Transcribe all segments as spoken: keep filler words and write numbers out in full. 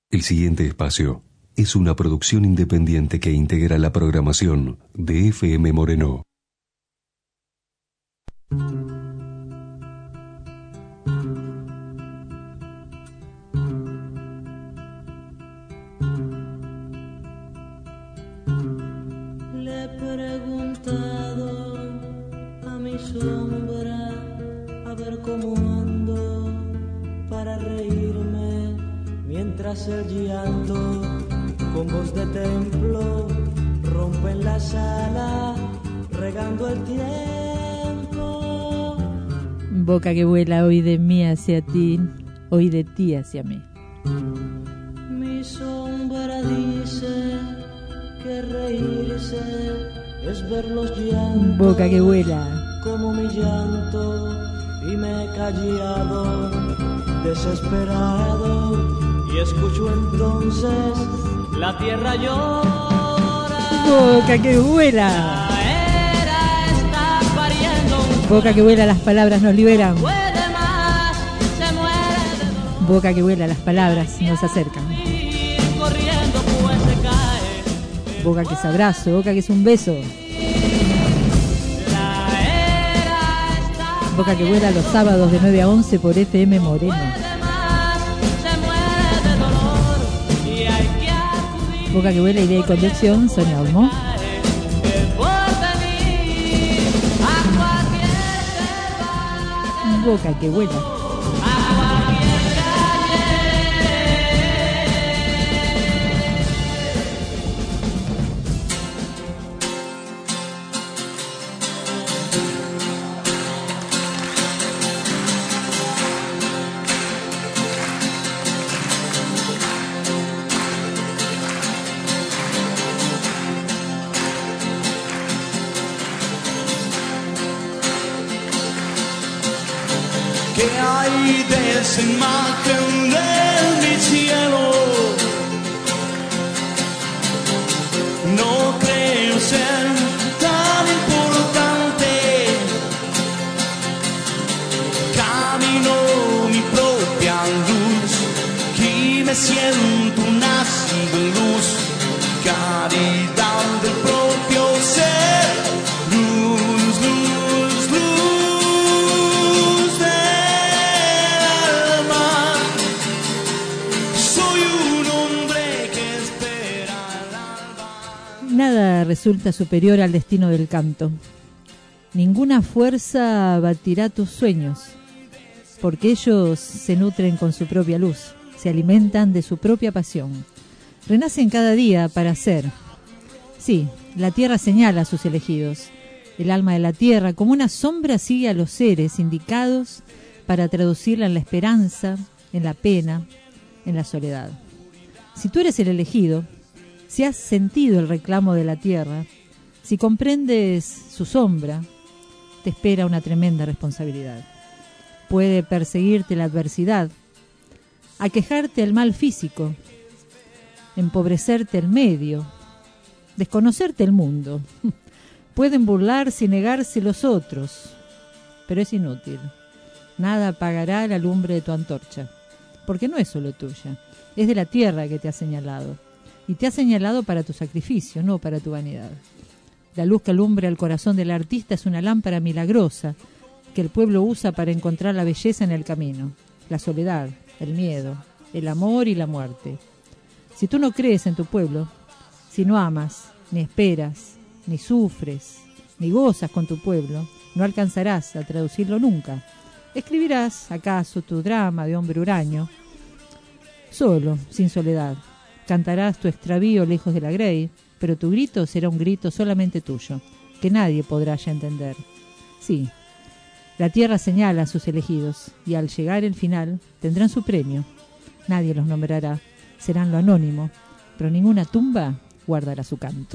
El siguiente espacio es una producción independiente que integra la programación de F M Moreno. Le he preguntado a mi sombra a ver cómo ando para reírme mientras el llanto con voz de templo rompe en la sala regando el tiempo. Boca que vuela hoy de mí hacia ti, hoy de ti hacia mí. Mi sombra dice que reírse es ver los llantos. Boca que vuela. Como mi llanto y me he callado, desesperado, y escucho entonces la tierra llora. Boca que vuela. La era está pariendo. Boca que vuela, las palabras nos liberan. Puede más, se muere de dolor. Boca que vuela, las palabras nos acercan. Corriendo pues se cae. Boca que es abrazo, boca que es un beso. Boca que vuela los sábados de nueve a once por F M Moreno. Boca que vuela, idea y conducción, Sonia Olmo. Boca que vuela. ¿Qué hay de esa imagen de mi cielo? No creo ser tan importante. Camino mi propia luz y me siento un haz de luz, caridad del propio ser. Luz, luz, luz. Nada resulta superior al destino del canto. Ninguna fuerza batirá tus sueños, porque ellos se nutren con su propia luz, se alimentan de su propia pasión. Renacen cada día para ser. Sí, la tierra señala a sus elegidos. El alma de la tierra, como una sombra, sigue a los seres indicados para traducirla en la esperanza, en la pena, en la soledad. Si tú eres el elegido, si has sentido el reclamo de la tierra, si comprendes su sombra, te espera una tremenda responsabilidad. Puede perseguirte la adversidad, aquejarte el mal físico, empobrecerte el medio, desconocerte el mundo. Pueden burlarse y negarse los otros, pero es inútil. Nada apagará la lumbre de tu antorcha, porque no es solo tuya, es de la tierra que te ha señalado. Y te ha señalado para tu sacrificio, no para tu vanidad. La luz que alumbra el corazón del artista es una lámpara milagrosa que el pueblo usa para encontrar la belleza en el camino, la soledad, el miedo, el amor y la muerte. Si tú no crees en tu pueblo, si no amas, ni esperas, ni sufres, ni gozas con tu pueblo, no alcanzarás a traducirlo nunca. Escribirás, acaso, tu drama de hombre huraño, solo, sin soledad. Cantarás tu extravío lejos de la grey, pero tu grito será un grito solamente tuyo, que nadie podrá ya entender. Sí, la tierra señala a sus elegidos, y al llegar el final tendrán su premio. Nadie los nombrará, serán lo anónimo, pero ninguna tumba guardará su canto.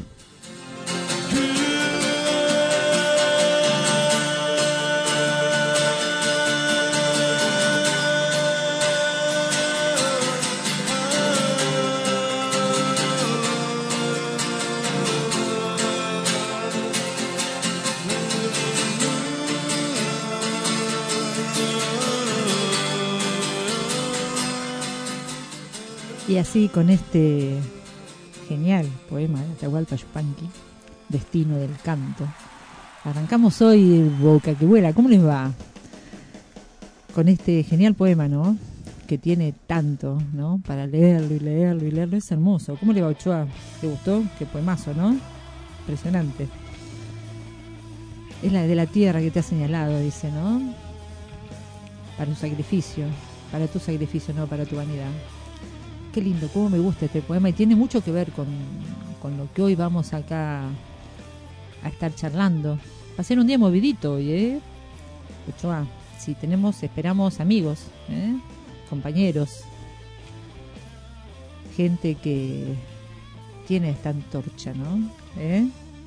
Y así con este genial poema de Atahualpa Yupanqui, Destino del Canto, arrancamos hoy Boca que Vuela. ¿Cómo les va? Con este genial poema, ¿no? Que tiene tanto, ¿no? Para leerlo y leerlo y leerlo. Es hermoso. ¿Cómo le va, Ochoa? ¿Te gustó? Qué poemazo, ¿no? Impresionante. Es la de la tierra que te ha señalado, dice, ¿no? Para un sacrificio. Para tu sacrificio, no para tu vanidad. Qué lindo, cómo me gusta este poema. Y tiene mucho que ver con, con lo que hoy vamos acá a estar charlando. Va a ser un día movidito hoy, ¿eh? Ochoa, si tenemos, esperamos amigos, ¿eh? Compañeros, gente que tiene esta antorcha, ¿no? ¿Eh?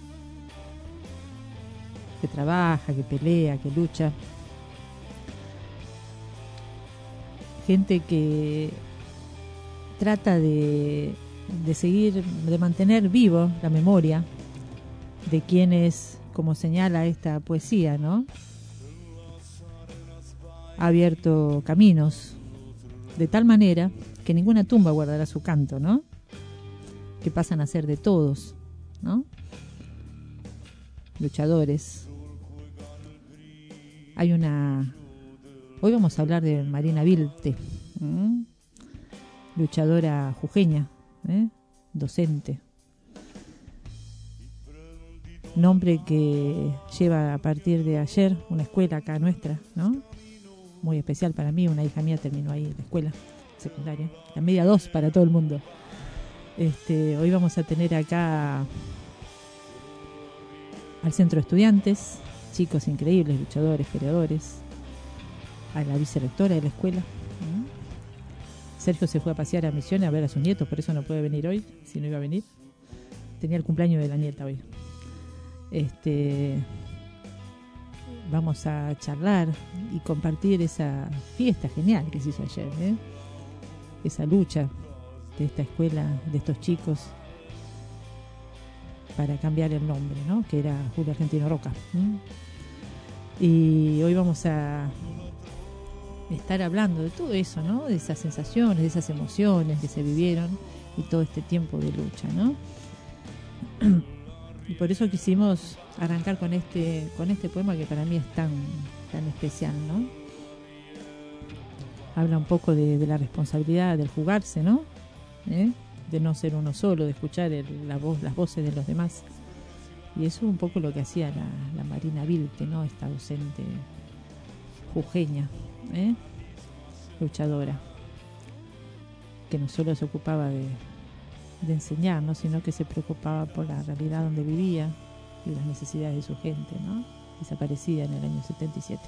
Que trabaja, que pelea, que lucha. Gente que trata de, de seguir, de mantener vivo la memoria de quienes, como señala esta poesía, ¿no? Ha abierto caminos de tal manera que ninguna tumba guardará su canto, ¿no? Que pasan a ser de todos, ¿no? Luchadores. Hay una... Hoy vamos a hablar de Marina Vilte, ¿eh? Luchadora jujeña, ¿eh? Docente. Nombre que lleva a partir de ayer una escuela acá nuestra, ¿no? Muy especial para mí, una hija mía terminó ahí la escuela secundaria, la media dos para todo el mundo. Este, hoy vamos a tener acá al centro de estudiantes, chicos increíbles, luchadores, peleadores, a la vicerrectora de la escuela. ¿no? Sergio se fue a pasear a Misiones a ver a sus nietos, por eso no puede venir hoy, si no iba a venir. Tenía el cumpleaños de la nieta hoy. Este, vamos a charlar y compartir esa fiesta genial que se hizo ayer, ¿eh? Esa lucha de esta escuela, de estos chicos, para cambiar el nombre, ¿no? Que era Julio Argentino Roca. ¿eh? Y hoy vamos a estar hablando de todo eso, ¿no? De esas sensaciones, de esas emociones que se vivieron y todo este tiempo de lucha, ¿no? Y por eso quisimos arrancar con este con este poema que para mí es tan tan especial, ¿no? Habla un poco de, de la responsabilidad del jugarse, ¿no? ¿Eh? De no ser uno solo, de escuchar el, la voz, las voces de los demás. Y eso es un poco lo que hacía la, la Marina Vilte, ¿no? Esta docente jujeña, ¿eh? Luchadora, que no solo se ocupaba de de enseñar, ¿no? Sino que se preocupaba por la realidad donde vivía y las necesidades de su gente, ¿no? Desaparecida en el año setenta y siete.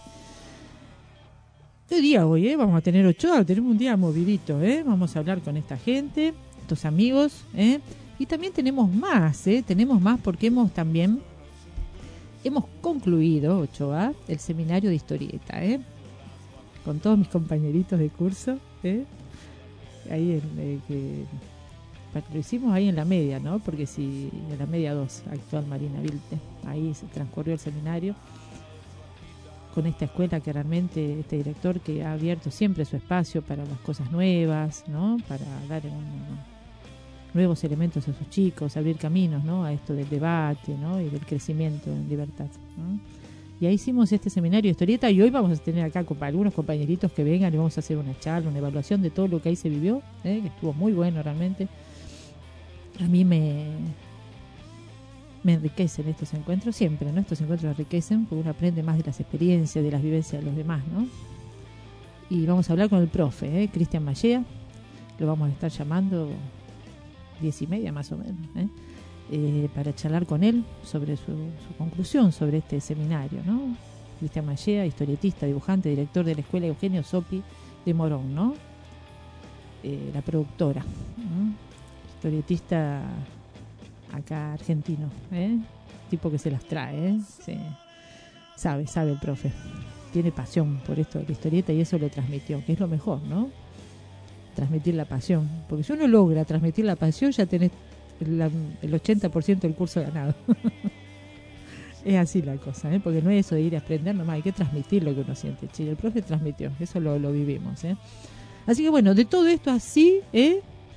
¿Qué día hoy, eh? Vamos a tener Ochoa, tenemos un día movidito, ¿eh? Vamos a hablar con esta gente, estos amigos, ¿eh? Y también tenemos más, ¿eh? Tenemos más porque hemos también hemos concluido, Ochoa, el seminario de historieta, ¿eh? Con todos mis compañeritos de curso, ¿eh? Ahí en eh, que lo hicimos ahí en la media, ¿no? Porque si en la media dos, actual Marina Vilte, ahí se transcurrió el seminario con esta escuela que realmente, este director que ha abierto siempre su espacio para las cosas nuevas, ¿no? Para dar un, nuevos elementos a sus chicos, abrir caminos, ¿no? A esto del debate, ¿no? Y del crecimiento en libertad, ¿no? Y ahí hicimos este seminario de historieta y hoy vamos a tener acá con algunos compañeritos que vengan y vamos a hacer una charla, una evaluación de todo lo que ahí se vivió, ¿eh? Que estuvo muy bueno realmente. A mí me, me enriquecen estos encuentros, siempre, ¿no? Estos encuentros enriquecen porque uno aprende más de las experiencias, de las vivencias de los demás, ¿no? Y vamos a hablar con el profe, ¿eh? Cristian Mallea, lo vamos a estar llamando diez y media más o menos, ¿eh? Eh, para charlar con él sobre su, su conclusión sobre este seminario, ¿no? Cristian Mallea, historietista, dibujante, director de la Escuela Eugenio Sopi de Morón, ¿no? Eh, la productora, ¿no? Historietista acá argentino, ¿eh? Tipo que se las trae, ¿eh? Sí. Sabe, sabe el profe. Tiene pasión por esto de la historieta y eso lo transmitió, que es lo mejor, ¿no? Transmitir la pasión. Porque si uno logra transmitir la pasión, ya tenés la, el ochenta por ciento del curso ganado. Es así la cosa, ¿eh? Porque no es eso de ir a aprender nomás, hay que transmitir lo que uno siente. Chile, el profe transmitió, eso lo, lo vivimos, ¿eh? Así que bueno, de todo esto así, ¿eh?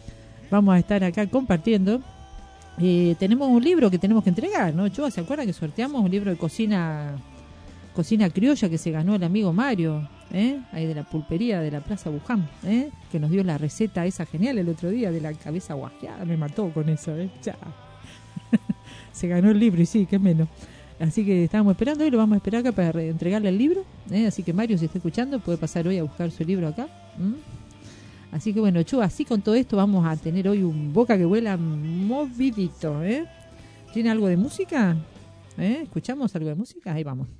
vamos a estar acá compartiendo. Eh, tenemos un libro que tenemos que entregar, ¿no? Chua, ¿se acuerdan que sorteamos un libro de cocina cocina criolla que se ganó el amigo Mario, ¿eh? Ahí de la pulpería de la Plaza Buján, ¿eh? Que nos dio la receta esa genial el otro día de la cabeza guajeada, me mató con eso, ¿eh? Ya. Se ganó el libro y sí, qué menos. Así que estábamos esperando y lo vamos a esperar acá para entregarle el libro, ¿eh? Así que Mario, si está escuchando, puede pasar hoy a buscar su libro acá. ¿Mm? Así que bueno, Chu, así con todo esto vamos a tener hoy un Boca que Vuela movidito, ¿eh? ¿Tiene algo de música? ¿Eh? ¿Escuchamos algo de música? Ahí vamos.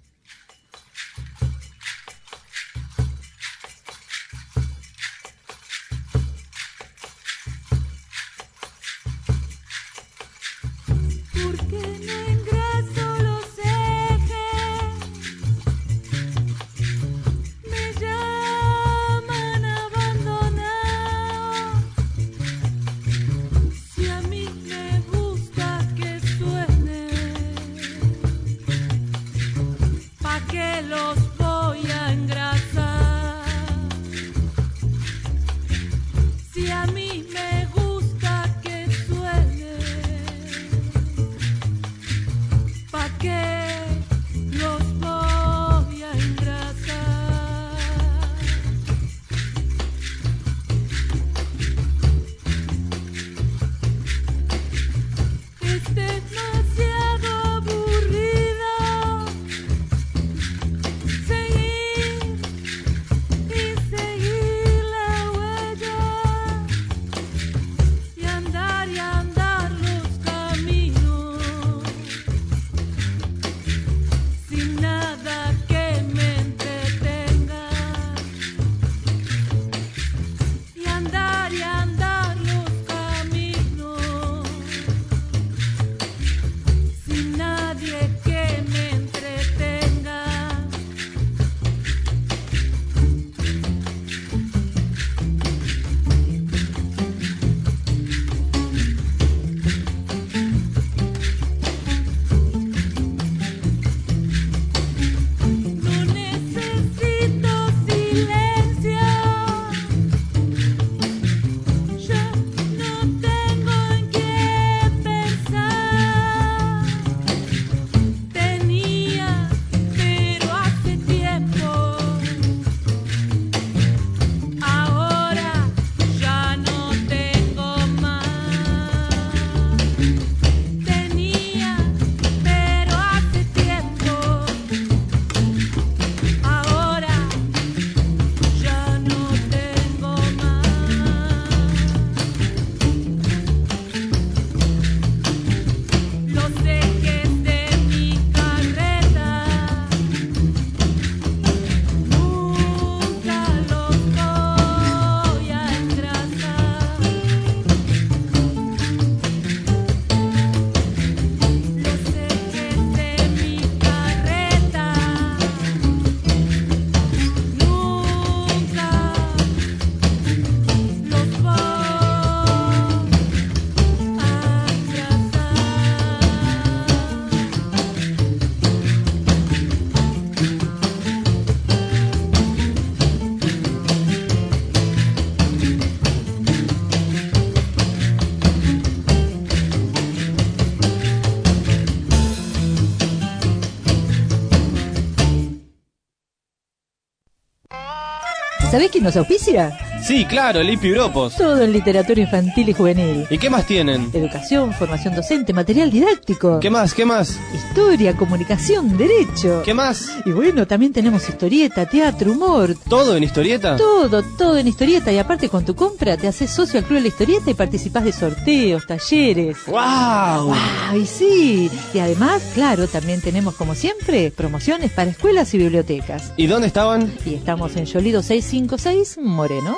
¿Sabés quién nos auspicia? Sí, claro, Lipi Europos. Todo en literatura infantil y juvenil. ¿Y qué más tienen? Educación, formación docente, material didáctico. ¿Qué más? ¿Qué más? Historia, comunicación, derecho. ¿Qué más? Y bueno, también tenemos historieta, teatro, humor. ¿Todo en historieta? Todo, todo en historieta. Y aparte con tu compra te haces socio al Club de la Historieta y participás de sorteos, talleres. ¡Guau! ¡Guau! Y sí. Y además, claro, también tenemos como siempre promociones para escuelas y bibliotecas. ¿Y dónde estaban? Y estamos en Yolido seiscientos cincuenta y seis, Moreno.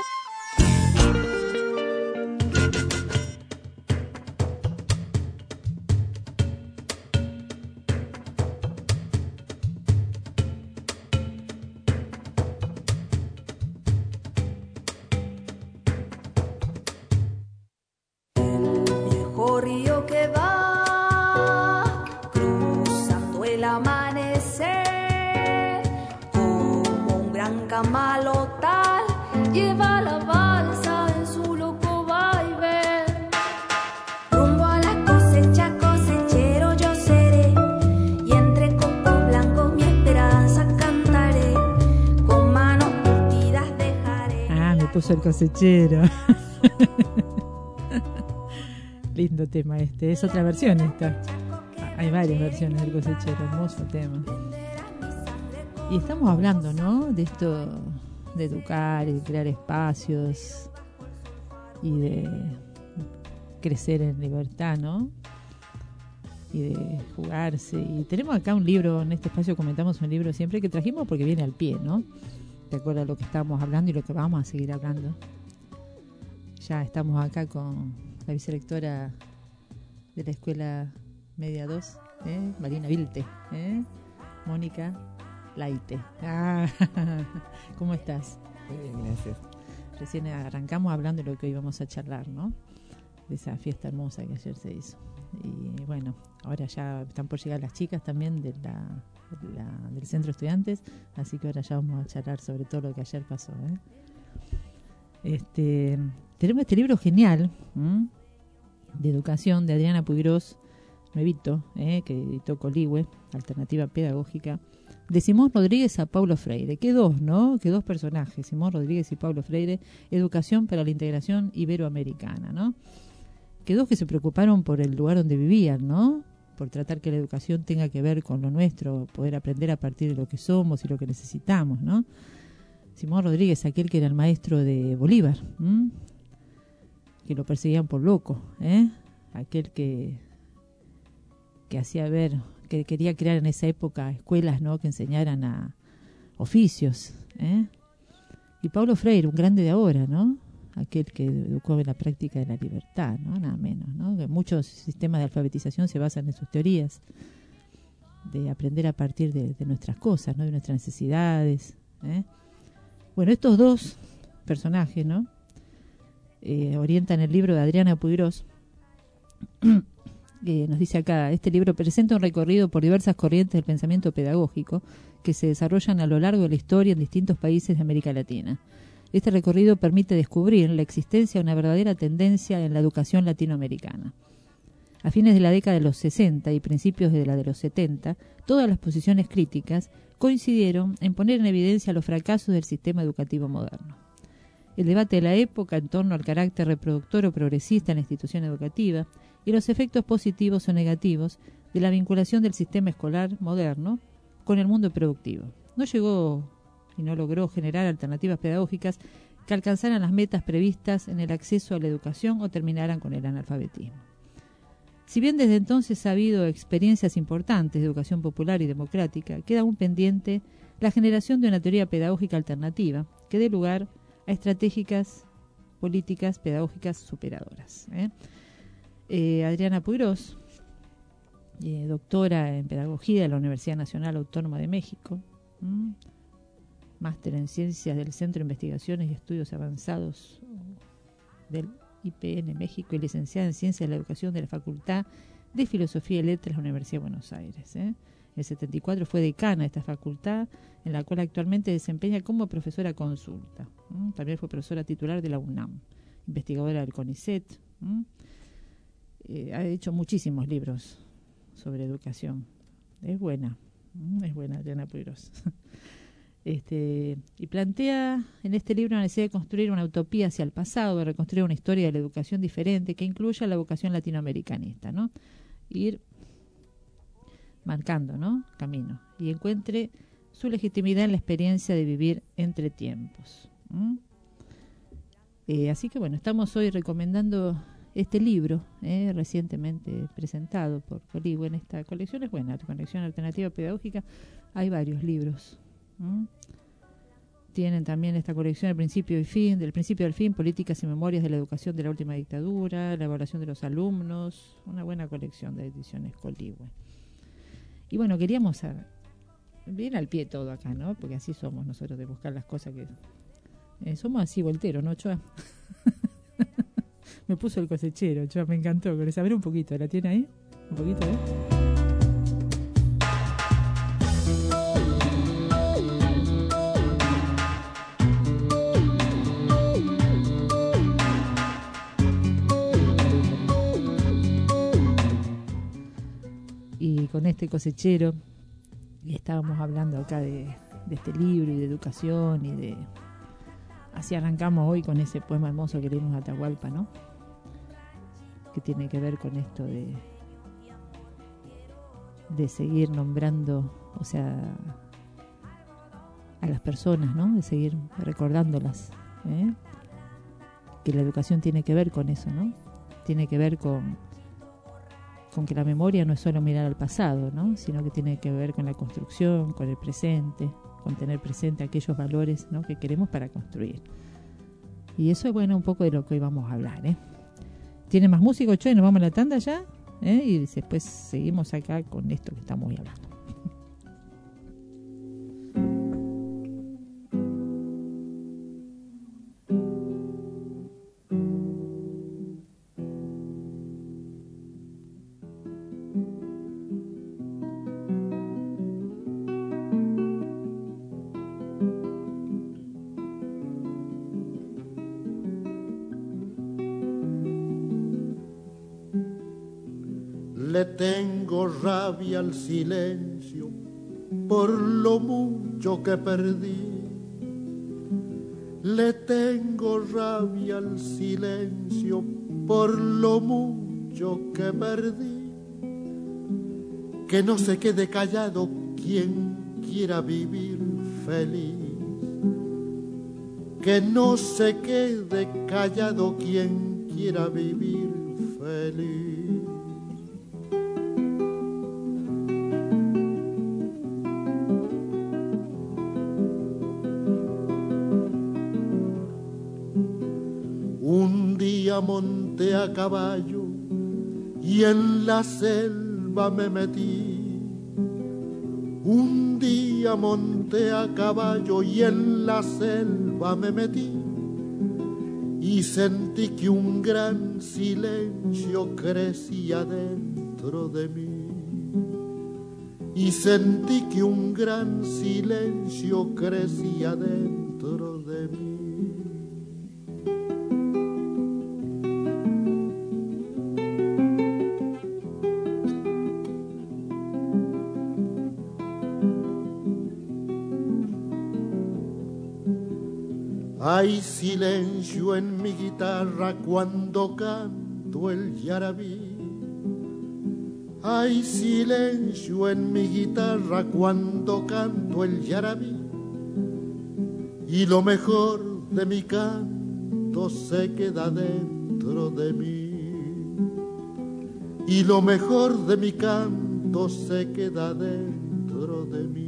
Camalotal lleva la balsa en su loco vaivén. puso el cosechero. Lindo tema este. Es otra versión esta. Hay varias versiones del cosechero. Hermoso tema. Y estamos hablando, ¿no? De esto, de educar y de crear espacios y de crecer en libertad, ¿no? Y de jugarse. Y tenemos acá un libro, en este espacio comentamos un libro siempre que trajimos porque viene al pie, ¿no? ¿Te acuerdas lo que estábamos hablando y lo que vamos a seguir hablando? Ya estamos acá con la vicerectora de la Escuela Media dos, ¿eh? Marina Vilte, ¿eh? Mónica Laite. Ah, ¿cómo estás? Muy bien, gracias. Recién arrancamos hablando de lo que hoy vamos a charlar, ¿no? De esa fiesta hermosa que ayer se hizo. Y bueno, ahora ya están por llegar las chicas también de la, de la, del centro de estudiantes, así que ahora ya vamos a charlar sobre todo lo que ayer pasó, ¿eh? Este, tenemos este libro genial, ¿m? de educación de Adriana Puigros, nuevito, ¿eh? que editó Coligüe, Alternativa Pedagógica, de Simón Rodríguez a Paulo Freire. Qué dos, ¿no? Qué dos personajes, Simón Rodríguez y Paulo Freire, Educación para la Integración Iberoamericana, ¿no? Que dos que se preocuparon por el lugar donde vivían, ¿no? Por tratar que la educación tenga que ver con lo nuestro, poder aprender a partir de lo que somos y lo que necesitamos, ¿no? Simón Rodríguez, aquel que era el maestro de Bolívar, ¿m? que lo perseguían por loco, ¿eh? Aquel que, que hacía ver, que quería crear en esa época escuelas, ¿no? que enseñaran a oficios, ¿eh? Y Paulo Freire, un grande de ahora, ¿no? Aquel que educó en la práctica de la libertad, ¿no? Nada menos, ¿no? Que muchos sistemas de alfabetización se basan en sus teorías de aprender a partir de, de nuestras cosas, ¿no? De nuestras necesidades, ¿eh? Bueno, estos dos personajes, ¿no? Eh, orientan el libro de Adriana Puigros. eh, nos dice acá, este libro presenta un recorrido por diversas corrientes del pensamiento pedagógico que se desarrollan a lo largo de la historia en distintos países de América Latina. Este recorrido permite descubrir la existencia de una verdadera tendencia en la educación latinoamericana. A fines de la década de los sesenta y principios de la de los setenta, todas las posiciones críticas coincidieron en poner en evidencia los fracasos del sistema educativo moderno. El debate de la época en torno al carácter reproductor o progresista en la institución educativa y los efectos positivos o negativos de la vinculación del sistema escolar moderno con el mundo productivo. No llegó y no logró generar alternativas pedagógicas que alcanzaran las metas previstas en el acceso a la educación o terminaran con el analfabetismo. Si bien desde entonces ha habido experiencias importantes de educación popular y democrática, queda aún pendiente la generación de una teoría pedagógica alternativa que dé lugar a estratégicas políticas pedagógicas superadoras, ¿eh? Eh, Adriana Puigros, eh, doctora en Pedagogía de la Universidad Nacional Autónoma de México, ¿m? máster en Ciencias del Centro de Investigaciones y Estudios Avanzados del I P N México y licenciada en Ciencias de la Educación de la Facultad de Filosofía y Letras de la Universidad de Buenos Aires. ¿eh? En el setenta y cuatro fue decana de esta facultad, en la cual actualmente desempeña como profesora consulta. ¿m? También fue profesora titular de la UNAM, investigadora del CONICET. Eh, ha hecho muchísimos libros sobre educación. Es buena, ¿m? es buena Adriana Puigros. Este, y plantea en este libro la necesidad de construir una utopía hacia el pasado, de reconstruir una historia de la educación diferente que incluya la vocación latinoamericanista, ¿no? Ir marcando, ¿no? camino y encuentre su legitimidad en la experiencia de vivir entre tiempos. ¿Mm? Eh, así que bueno, estamos hoy recomendando este libro, eh, recientemente presentado por Coligüe en esta colección. Es buena, la colección alternativa pedagógica. Hay varios libros. ¿Mm? Tienen también esta colección El principio y fin, del principio al fin, políticas y memorias de la educación de la última dictadura, la evaluación de los alumnos, una buena colección de ediciones Coligüe. Y bueno, queríamos saber, bien al pie todo acá, ¿no? Porque así somos nosotros, de buscar las cosas que... Eh, somos así volteros, ¿no, Choa? Me puso el cosechero, Choa, me encantó. ¿Querés saber un poquito? ¿La tiene ahí? Un poquito, ¿eh? Y con este cosechero estábamos hablando acá de, de este libro y de educación y de Así arrancamos hoy con ese poema hermoso que leímos a Atahualpa, ¿no? Que tiene que ver con esto de de seguir nombrando, o sea, a las personas, ¿no? De seguir recordándolas, ¿eh? Que la educación tiene que ver con eso, ¿no? Tiene que ver con con que la memoria no es solo mirar al pasado, ¿no? Sino que tiene que ver con la construcción, con el presente, con tener presente aquellos valores, ¿no? Que queremos para construir. Y eso es, bueno, un poco de lo que hoy vamos a hablar, ¿eh? ¿Tiene más música, Ochoa? Y nos vamos a la tanda ya, ¿eh? Y después seguimos acá con esto que estamos hoy hablando. Le tengo rabia al silencio por lo mucho que perdí. Le tengo rabia al silencio por lo mucho que perdí. Que no se quede callado quien quiera vivir feliz. Que no se quede callado quien quiera vivir feliz. Monté a caballo y en la selva me metí. Un día monté a caballo y en la selva me metí. Y sentí que un gran silencio crecía dentro de mí. Y sentí que un gran silencio crecía dentro de mí. Hay silencio en mi guitarra cuando canto el yarabí. Hay silencio en mi guitarra cuando canto el yarabí. Y lo mejor de mi canto se queda dentro de mí. Y lo mejor de mi canto se queda dentro de mí.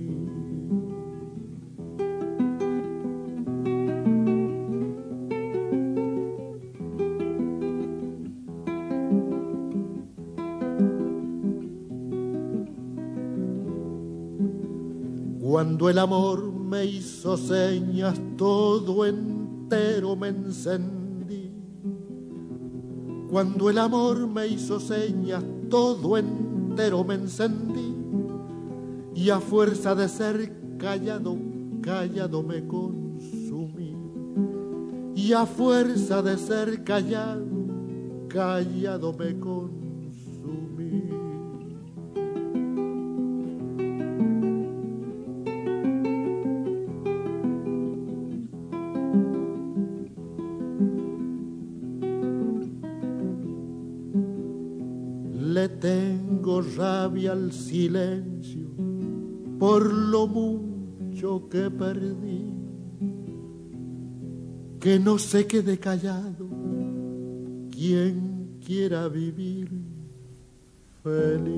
Cuando el amor me hizo señas, todo entero me encendí. Cuando el amor me hizo señas, todo entero me encendí. Y a fuerza de ser callado, callado me consumí. Y a fuerza de ser callado, callado me consumí. Le tengo rabia al silencio por lo mucho que perdí. Que no se quede callado quien quiera vivir feliz.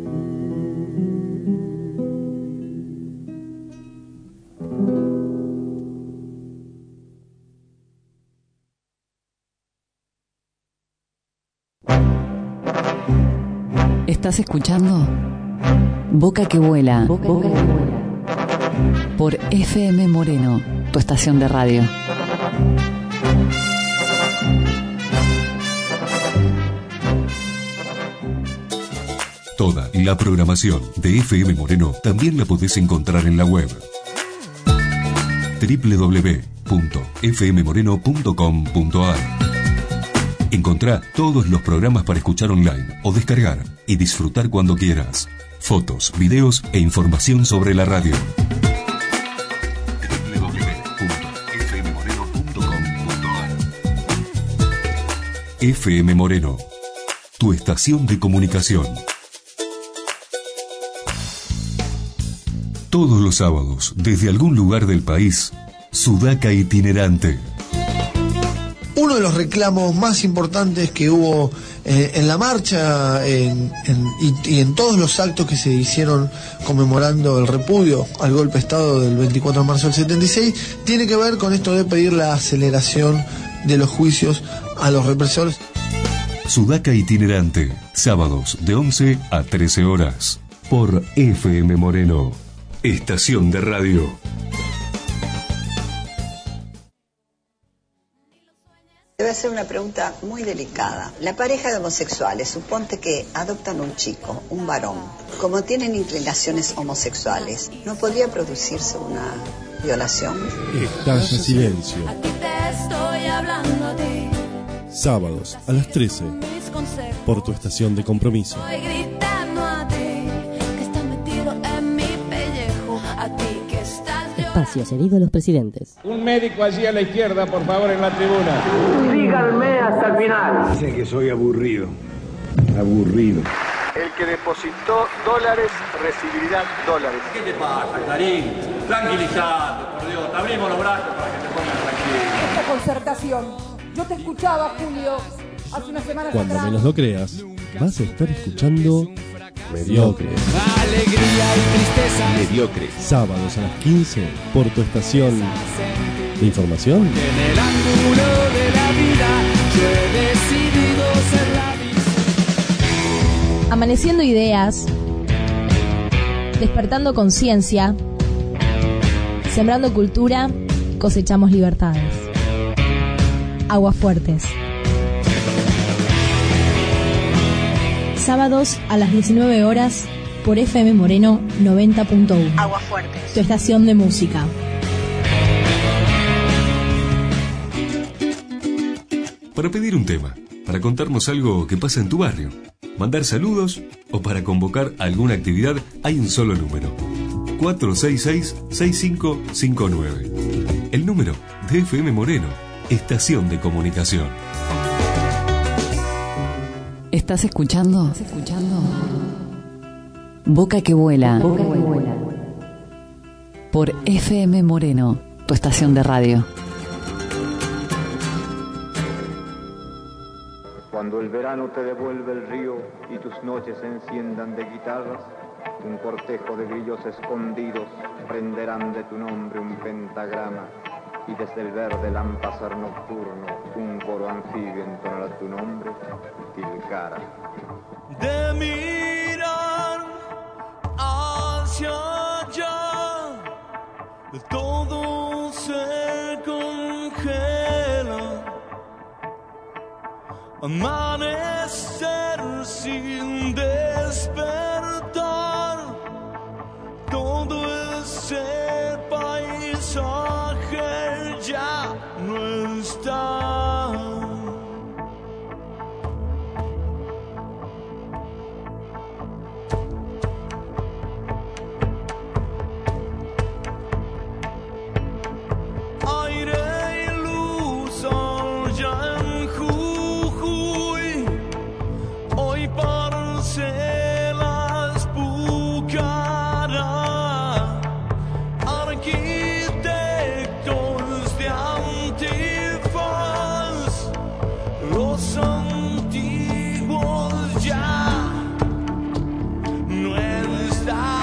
Estás escuchando Boca que vuela, Boca que vuela. Por F M Moreno, tu estación de radio. Toda la programación de F M Moreno también la podés encontrar en la web doble u doble u doble u punto f m moreno punto com punto a r. Encontrá todos los programas para escuchar online o descargar y disfrutar cuando quieras. Fotos, videos e información sobre la radio. doble u doble u doble u punto f m moreno punto com punto a r. F M Moreno, tu estación de comunicación. Todos los sábados, desde algún lugar del país, Sudaca Itinerante. Uno de los reclamos más importantes que hubo eh, en la marcha en, en, y, y en todos los actos que se hicieron conmemorando el repudio al golpe de Estado del veinticuatro de marzo del setenta y seis tiene que ver con esto de pedir la aceleración de los juicios a los represores. Sudaca Itinerante, sábados de once a trece horas, por F M Moreno, estación de radio. Te voy a hacer una pregunta muy delicada. La pareja de homosexuales, suponte que adoptan un chico, un varón. Como tienen inclinaciones homosexuales, ¿no podría producirse una violación? Estalla silencio. Aquí te estoy hablando a ti. Sábados a las trece. Por tu estación de compromiso. Estoy gritando a ti, que estás metido en mi pellejo. A ti que estás llorando. Espacio cedido a los presidentes. Un médico allí a la izquierda, por favor, en la tribuna. Síganme hasta el final. Dicen que soy aburrido. Aburrido. El que depositó dólares recibirá dólares. ¿Qué te pasa, Clarín? Tranquilizate, por Dios. Te abrimos los brazos para que te pongas tranquilo. Esta concertación. Yo te escuchaba, Julio, hace unas semanas Cuando atrás. menos lo creas, vas a estar escuchando Mediocres. Alegría y tristeza. Mediocres. Sábados a las quince por tu estación de información. En el ángulo de la vida yo he decidido ser la vida. Amaneciendo ideas, despertando conciencia, sembrando cultura, cosechamos libertades. Aguas Fuertes. Sábados a las diecinueve horas por F M Moreno noventa punto uno. Aguas Fuertes. Tu estación de música. Para pedir un tema, para contarnos algo que pasa en tu barrio, mandar saludos o para convocar alguna actividad, hay un solo número: cuatro seis seis, seis cinco cinco nueve. El número de F M Moreno, estación de comunicación. ¿Estás escuchando? ¿Estás escuchando? Boca que vuela. Boca que vuela. Por F M Moreno, tu estación de radio. Cuando el verano te devuelve el río y tus noches se enciendan de guitarras, un cortejo de grillos escondidos prenderán de tu nombre un pentagrama. Y desde el verde lámpasar nocturno, un coro anfibio entonará tu nombre, Tilcara. De mirar hacia allá, todo se congela. Amanecer sin despertar, todo ese paisaje ya no está. Aire y luz allá en Jujuy, hoy parcelas Pucará, arquitectos de antifaz, los antiguos ya no están.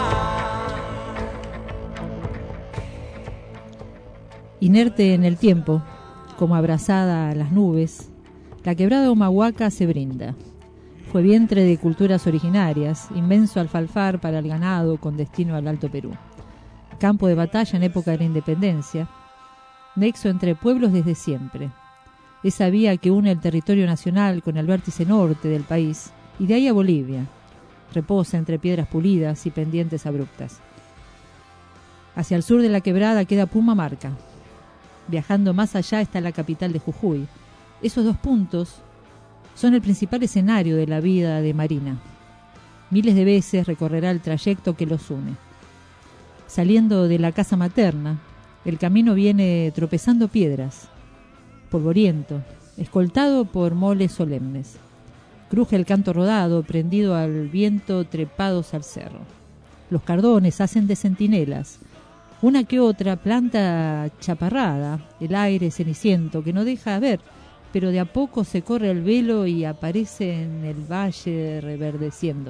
Inerte en el tiempo, como abrazada a las nubes, la quebrada de Humahuaca se brinda. Fue vientre de culturas originarias, inmenso alfalfar para el ganado con destino al Alto Perú. Campo de batalla en época de la independencia, nexo entre pueblos desde siempre. Esa vía que une el territorio nacional con el vértice norte del país y de ahí a Bolivia. Reposa entre piedras pulidas y pendientes abruptas. Hacia el sur de la quebrada queda Pumamarca. Viajando más allá está la capital de Jujuy. Esos dos puntos son el principal escenario de la vida de Marina. Miles de veces recorrerá el trayecto que los une. Saliendo de la casa materna, el camino viene tropezando piedras, polvoriento, escoltado por moles solemnes. Cruje el canto rodado, prendido al viento, trepados al cerro. Los cardones hacen de centinelas. Una que otra planta chaparrada, el aire ceniciento que no deja ver, pero de a poco se corre el velo y aparece en el valle reverdeciendo.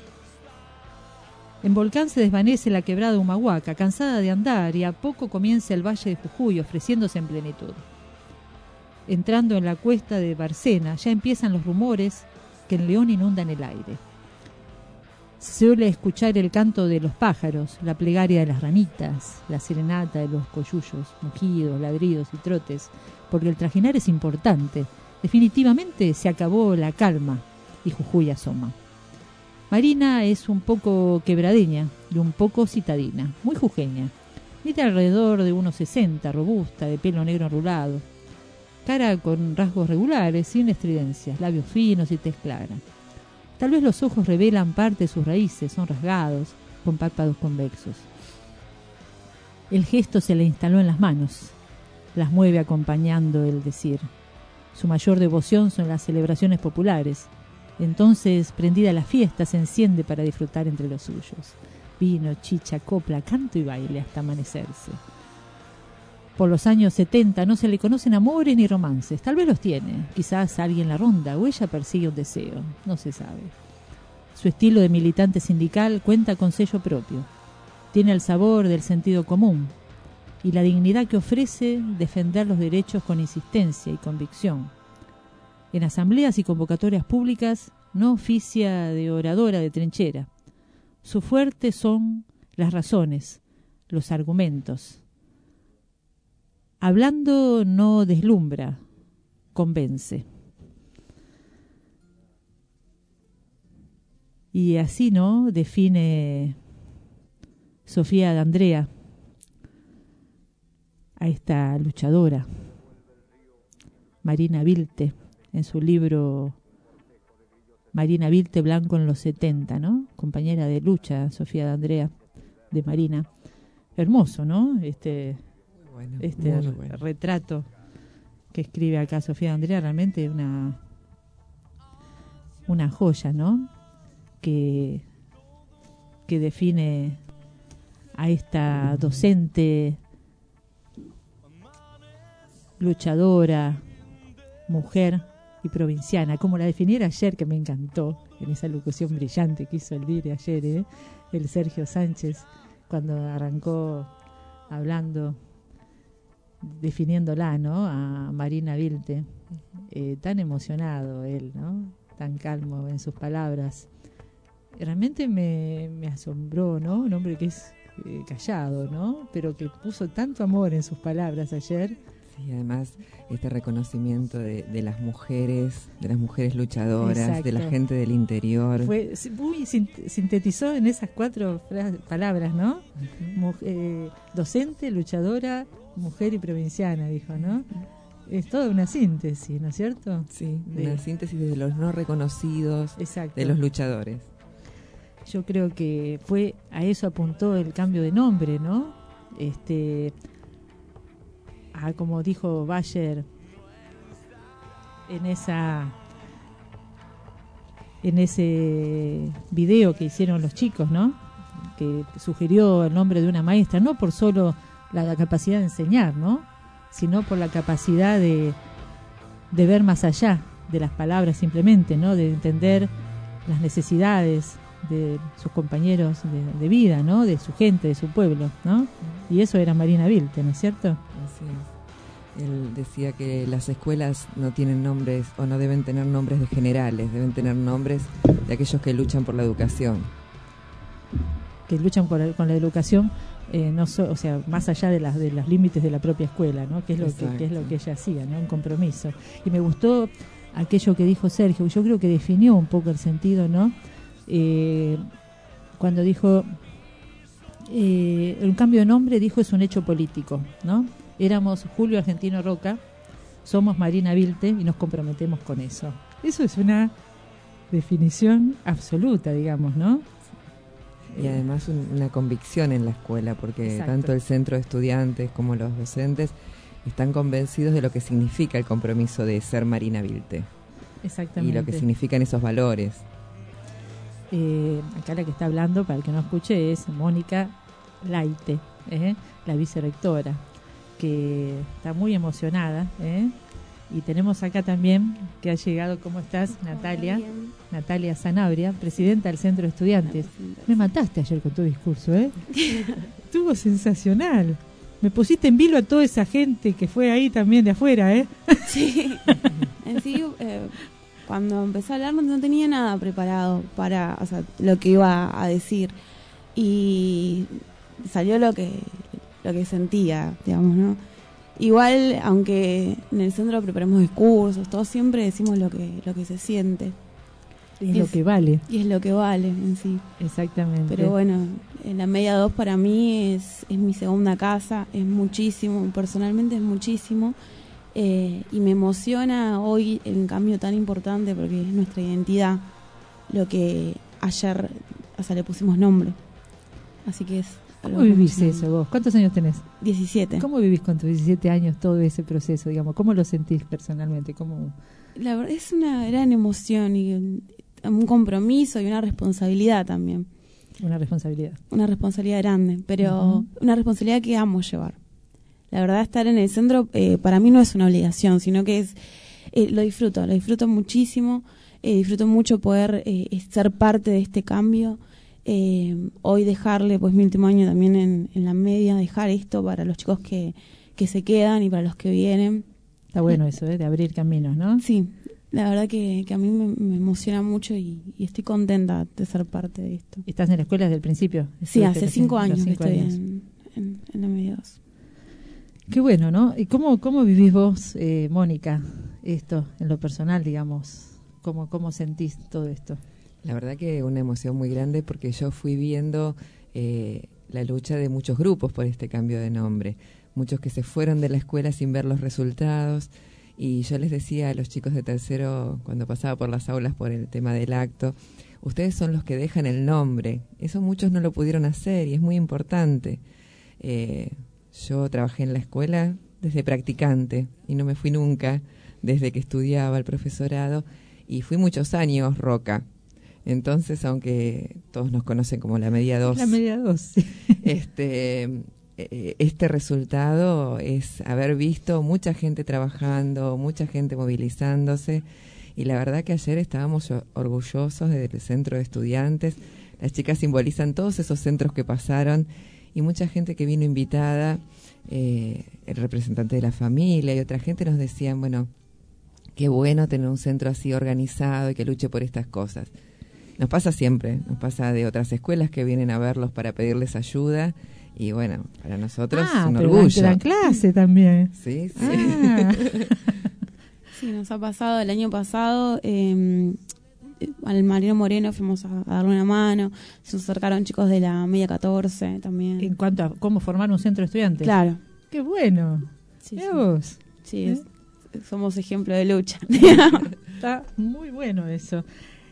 En Volcán se desvanece la quebrada Humahuaca, cansada de andar, y a poco comienza el valle de Jujuy ofreciéndose en plenitud. Entrando en la cuesta de Barcena, ya empiezan los rumores que en León inundan el aire. Se suele escuchar el canto de los pájaros, la plegaria de las ranitas, la serenata de los coyullos, mugidos, ladridos y trotes, porque el trajinar es importante. Definitivamente se acabó la calma y Jujuy asoma. Marina es un poco quebradeña y un poco citadina, muy jujeña. Mide alrededor de unos sesenta, robusta, de pelo negro enrulado. Cara con rasgos regulares, sin estridencias, labios finos y tez clara. Tal vez los ojos revelan parte de sus raíces, son rasgados, con párpados convexos. El gesto se le instaló en las manos, las mueve acompañando el decir. Su mayor devoción son las celebraciones populares. Entonces, prendida la fiesta, se enciende para disfrutar entre los suyos. Vino, chicha, copla, canto y baile hasta amanecerse. Por los años setenta no se le conocen amores ni romances. Tal vez los tiene. Quizás alguien la ronda o ella persigue un deseo. No se sabe. Su estilo de militante sindical cuenta con sello propio. Tiene el sabor del sentido común y la dignidad que ofrece defender los derechos con insistencia y convicción. En asambleas y convocatorias públicas no oficia de oradora de trinchera. Su fuerte son las razones, los argumentos. Hablando no deslumbra, convence. Y así, ¿no?, define Sofía D'Andrea a esta luchadora, Marina Vilte, en su libro Marina Vilte, Blanco en los setenta, ¿no? Compañera de lucha, Sofía D'Andrea, de Marina. Hermoso, ¿no? Este... Bueno, este bueno. retrato que escribe acá Sofía D'Andrea, realmente una una joya, ¿no? Que, que define a esta docente, luchadora, mujer y provinciana, como la definiera ayer, que me encantó, en esa locución brillante que hizo el Dire ayer, ¿eh? el Sergio Sánchez, cuando arrancó hablando, definiéndola, ¿no?, a Marina Vilte, eh, tan emocionado él, ¿no?, tan calmo en sus palabras. Realmente me, me asombró, ¿no?, un hombre que es eh, callado, ¿no?, pero que puso tanto amor en sus palabras ayer. Sí, además este reconocimiento de, de las mujeres, de las mujeres luchadoras, Exacto. de la gente del interior. Fue muy sintetizó en esas cuatro palabras, ¿no? Uh-huh. Mu- eh, docente, luchadora, mujer y provinciana, dijo, ¿no? Es toda una síntesis, ¿no es cierto? Sí, de... una síntesis de los no reconocidos, Exacto. de los luchadores. Yo creo que fue a eso apuntó el cambio de nombre, ¿no? Este, a, como dijo Bayer en esa en ese video que hicieron los chicos, ¿no? Que sugirió el nombre de una maestra, no por solo la, la capacidad de enseñar, ¿no?, sino por la capacidad de, de ver más allá de las palabras simplemente, ¿no?, de entender las necesidades de sus compañeros de, de vida, ¿no?, de su gente, de su pueblo, ¿no? Y eso era Marina Vilte, ¿no es cierto? Así es. Él decía que las escuelas no tienen nombres o no deben tener nombres de generales, deben tener nombres de aquellos que luchan por la educación. Que luchan por el, con la educación, eh, no so, o sea, más allá de las de los límites de la propia escuela, ¿no?, que es lo que, que es lo que ella hacía, ¿no?, un compromiso. Y me gustó aquello que dijo Sergio, yo creo que definió un poco el sentido, ¿no?, eh, cuando dijo eh, un cambio de nombre, dijo, es un hecho político, ¿no? Éramos Julio Argentino Roca, somos Marina Vilte y nos comprometemos con eso. Eso es una definición absoluta, digamos, ¿no? Y además un, una convicción en la escuela, porque Exacto. tanto el centro de estudiantes como los docentes están convencidos de lo que significa el compromiso de ser Marina Vilte. Exactamente. Y lo que significan esos valores. Eh, acá la que está hablando, para el que no escuche, es Mónica Laite, ¿eh? la vicerectora, que está muy emocionada, ¿eh? Y tenemos acá también, que ha llegado, ¿cómo estás, Natalia? Natalia Sanabria, presidenta del Centro de Estudiantes. Me mataste ayer con tu discurso, ¿eh? Estuvo sensacional. Me pusiste en vilo a toda esa gente que fue ahí también de afuera, ¿eh? Sí. En sí, eh, cuando empecé a hablar no, no tenía nada preparado para, o sea, lo que iba a decir. Y salió lo que, lo que sentía, digamos, ¿no? Igual, aunque en el centro preparamos discursos, todos siempre decimos lo que lo que se siente. Y es lo que vale. Y es lo que vale en sí. Exactamente. Pero bueno, en la media dos para mí es, es mi segunda casa, es muchísimo, personalmente es muchísimo. Eh, y me emociona hoy el cambio tan importante porque es nuestra identidad, lo que ayer, o sea, le pusimos nombre. Así que es... ¿Cómo vivís eso vos? ¿Cuántos años tenés? diecisiete. ¿Cómo vivís con tus diecisiete años todo ese proceso, digamos? ¿Cómo lo sentís personalmente? ¿Cómo... La verdad es una gran emoción y un, un compromiso y una responsabilidad también. Una responsabilidad. Una responsabilidad grande, pero Uh-huh. una responsabilidad que amo llevar. La verdad, estar en el centro eh, para mí no es una obligación, sino que es eh, lo disfruto, lo disfruto muchísimo, eh, disfruto mucho poder eh, ser parte de este cambio. Eh, hoy dejarle, pues mi último año también en, en la media, dejar esto para los chicos que, que se quedan y para los que vienen. Está bueno eso, ¿eh? De abrir caminos, ¿no? Sí, la verdad que, que a mí me, me emociona mucho y, y estoy contenta de ser parte de esto. ¿Estás en la escuela desde el principio? Sí, hace cinco años cinco que estoy años. En, en, en la media dos. Qué bueno, ¿no? ¿Y cómo, cómo vivís vos, eh, Mónica, esto en lo personal, digamos? ¿Cómo, cómo sentís todo esto? La verdad que una emoción muy grande porque yo fui viendo eh, la lucha de muchos grupos por este cambio de nombre. Muchos que se fueron de la escuela sin ver los resultados. Y yo les decía a los chicos de tercero, cuando pasaba por las aulas por el tema del acto, ustedes son los que dejan el nombre. Eso muchos no lo pudieron hacer y es muy importante. Eh, yo trabajé en la escuela desde practicante y no me fui nunca desde que estudiaba el profesorado. Y fui muchos años roca. Entonces, aunque todos nos conocen como la media dos, la media dos, sí. este, este resultado es haber visto mucha gente trabajando, mucha gente movilizándose, y la verdad que ayer estábamos orgullosos del centro de estudiantes. Las chicas simbolizan todos esos centros que pasaron y mucha gente que vino invitada, eh, el representante de la familia y otra gente nos decían, bueno, qué bueno tener un centro así organizado y que luche por estas cosas. Nos pasa siempre, nos pasa de otras escuelas que vienen a verlos para pedirles ayuda y bueno, para nosotros ah, es un pero orgullo. Dan clase también. Sí, sí. Ah. Sí, nos ha pasado el año pasado, eh, al Mariano Moreno fuimos a, a darle una mano, se nos acercaron chicos de la media catorce también. En cuanto a cómo formar un centro de estudiantes. Claro. Qué bueno. Sí, ¿Eh sí. vos? Sí, ¿Eh? es, somos ejemplo de lucha. Está muy bueno eso.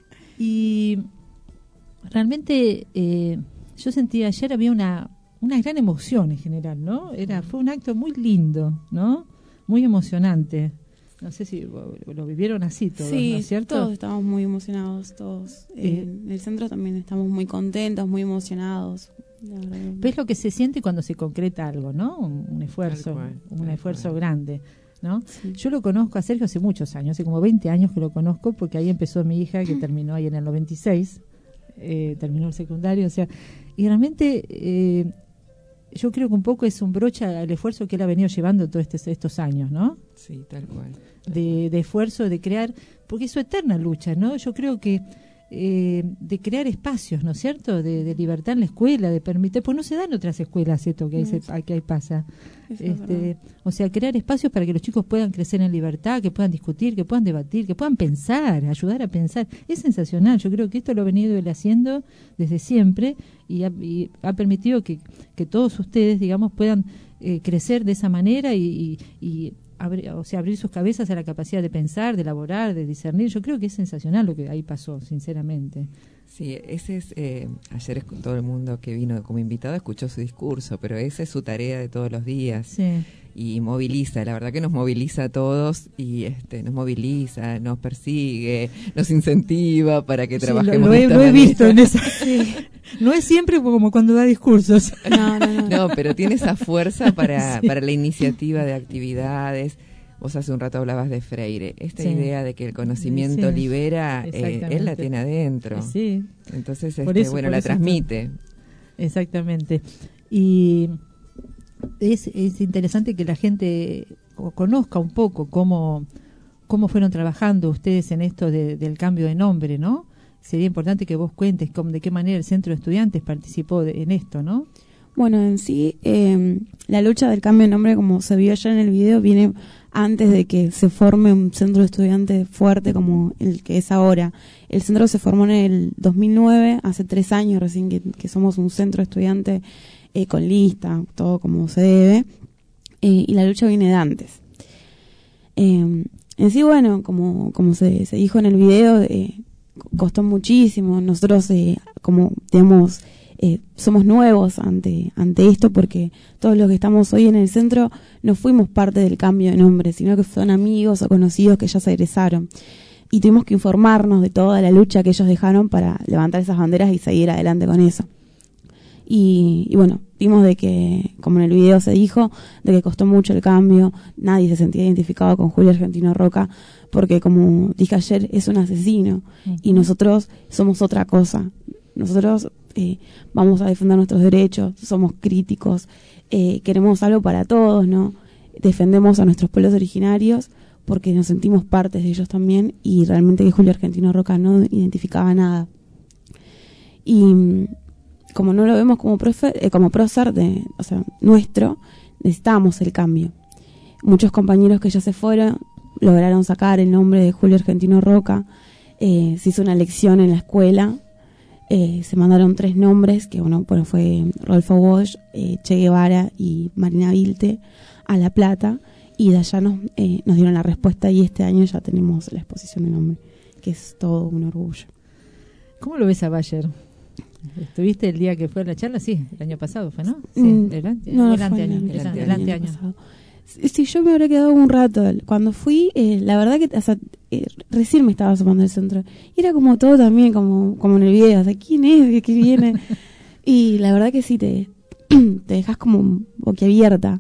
Y realmente eh, yo sentí ayer había una una gran emoción en general, ¿no? Era fue un acto muy lindo, ¿no? Muy emocionante. No sé si lo vivieron así todos, sí, ¿no es cierto? Todos estamos muy emocionados, todos. Eh, en el centro también estamos muy contentos, muy emocionados. ¿Ves lo que se siente cuando se concreta algo, ¿no? Un, un esfuerzo, cual, un esfuerzo cual. grande, ¿no? Sí. Yo lo conozco a Sergio hace muchos años, hace como veinte años que lo conozco, porque ahí empezó mi hija, que terminó ahí en el noventa y seis, eh, terminó el secundario, o sea, y realmente eh, yo creo que un poco es un broche al esfuerzo que él ha venido llevando todos este, estos años, ¿no? Sí, tal cual. De, de esfuerzo, de crear, porque es su eterna lucha, ¿no? Yo creo que eh, de crear espacios, ¿no es cierto? De, de libertad en la escuela, de permitir, pues no se da en otras escuelas esto que ahí, se, que ahí pasa. Este, o sea, crear espacios para que los chicos puedan crecer en libertad, que puedan discutir, que puedan debatir, que puedan pensar, ayudar a pensar. Es sensacional, yo creo que esto lo ha venido él haciendo desde siempre y ha, y ha permitido que, que todos ustedes, digamos, puedan eh, crecer de esa manera y, y, y abrir, o sea, abrir sus cabezas a la capacidad de pensar, de elaborar, de discernir. Yo creo que es sensacional lo que ahí pasó, sinceramente. Sí, ese es, eh, ayer es todo el mundo que vino como invitado escuchó su discurso, pero esa es su tarea de todos los días. Sí. Y moviliza, la verdad que nos moviliza a todos y este nos moviliza, nos persigue, nos incentiva para que Sí, trabajemos. Lo, lo, de he, esta lo he manera. visto en esa. Sí. No es siempre como cuando da discursos. No, no, no. No, pero tiene esa fuerza para, Sí. para la iniciativa de actividades. Vos hace un rato hablabas de Freire. Esta Sí. idea de que el conocimiento Sí. libera, eh, Exactamente. él la tiene adentro. Sí. Entonces, Por este, eso- bueno, por la eso transmite. Exactamente. Y es, es interesante que la gente co- conozca un poco cómo, cómo fueron trabajando ustedes en esto de- del cambio de nombre, ¿no? Sería importante que vos cuentes cómo, de qué manera el Centro de Estudiantes participó de- en esto, ¿no? Bueno, en sí, eh, la lucha del cambio de nombre, como se vio ya en el video, viene antes de que se forme un centro de estudiantes fuerte como el que es ahora. El centro se formó en el dos mil nueve, hace tres años recién que, que somos un centro de estudiantes eh, con lista, todo como se debe, eh, y la lucha viene de antes. Eh, en sí, bueno, como, como se, se dijo en el video, eh, costó muchísimo. Nosotros, eh, como digamos, eh, somos nuevos ante ante esto porque todos los que estamos hoy en el centro no fuimos parte del cambio de nombre, sino que son amigos o conocidos que ya se egresaron. Y tuvimos que informarnos de toda la lucha que ellos dejaron para levantar esas banderas y seguir adelante con eso. Y, y bueno, vimos de que, como en el video se dijo, de que costó mucho el cambio, nadie se sentía identificado con Julio Argentino Roca, porque como dije ayer, es un asesino, uh-huh. y nosotros somos otra cosa. Nosotros eh, vamos a defender nuestros derechos, somos críticos, eh, queremos algo para todos, ¿no? Defendemos a nuestros pueblos originarios porque nos sentimos partes de ellos también, y realmente que Julio Argentino Roca no identificaba nada. Y como no lo vemos como profe, eh, como prócer de, o sea, nuestro, necesitamos el cambio. Muchos compañeros que ya se fueron lograron sacar el nombre de Julio Argentino Roca, eh, se hizo una elección en la escuela, eh, se mandaron tres nombres, que uno bueno, fue Rodolfo Bosch, eh, Che Guevara y Marina Vilte, a La Plata, y de allá nos, eh, nos dieron la respuesta, y este año ya tenemos la exposición de nombre, que es todo un orgullo. ¿Cómo lo ves a Bayer? ¿Estuviste el día que fue a la charla? Sí, el año pasado fue, ¿no? Sí, Mm, el, ante, no, no el anteaño. el El, ante- el el año anteaño. pasado. Sí, yo me habré quedado un rato. Cuando fui, eh, la verdad que o sea, eh, recién me estaba asomando el centro. Y era como todo también, como, como en el video. O sea, ¿quién es? ¿De qué viene? Y la verdad que sí, te, te dejas como boquiabierta.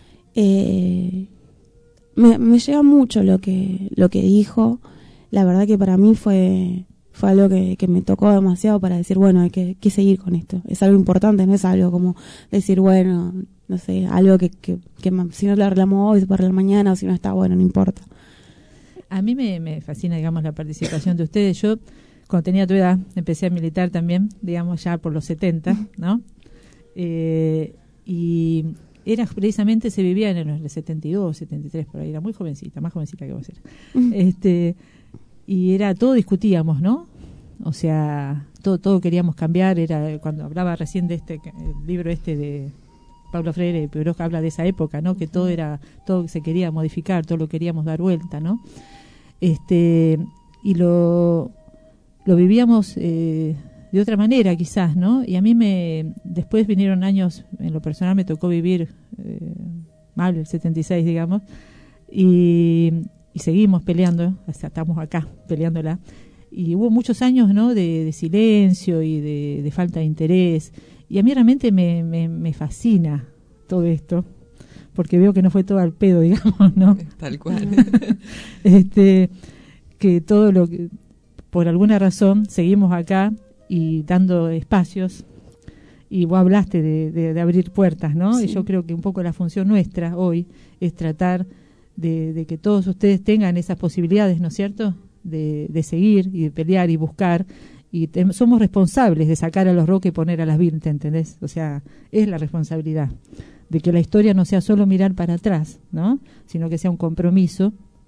Eh, me, me llega mucho lo que, lo que dijo. La verdad que para mí fue... fue algo que, que me tocó demasiado para decir, bueno, hay que, que seguir con esto. Es algo importante, no es algo como decir, bueno, no sé, algo que, que, que si no lo arreglamos hoy, se puede arreglar mañana, o si no está bueno, no importa. A mí me, me fascina, digamos, la participación de ustedes. Yo, cuando tenía tu edad, empecé a militar también, digamos, ya por los setenta, ¿no? Eh, y era precisamente, se vivía en el setenta y dos, setenta y tres, por ahí, era muy jovencita, más jovencita que vos eras. Este... Y era, todo discutíamos, ¿no? O sea, todo todo queríamos cambiar. Era cuando hablaba recién de este el libro este de Paulo Freire, pero habla de esa época, ¿no? Que todo era, todo se quería modificar, todo lo queríamos dar vuelta, ¿no? Este, y lo, lo vivíamos eh, de otra manera quizás, ¿no? Y a mí me, después vinieron años, en lo personal me tocó vivir eh, mal, el setenta y seis, digamos, y... y seguimos peleando, hasta estamos acá peleándola, y hubo muchos años, ¿no?, de, de silencio y de, de falta de interés, y a mí realmente me, me, me fascina todo esto, porque veo que no fue todo al pedo, digamos, ¿no? Tal cual. este, que todo lo que, por alguna razón, seguimos acá y dando espacios, y vos hablaste de, de, de abrir puertas, ¿no? Sí. Y yo creo que un poco la función nuestra hoy es tratar De, de que todos ustedes tengan esas posibilidades, ¿no es cierto?, de, de seguir y de pelear y buscar, y te, somos responsables de sacar a los Roca y poner a las Virte, ¿entendés? O sea, es la responsabilidad de que la historia no sea solo mirar para atrás, ¿no?, sino que sea un compromiso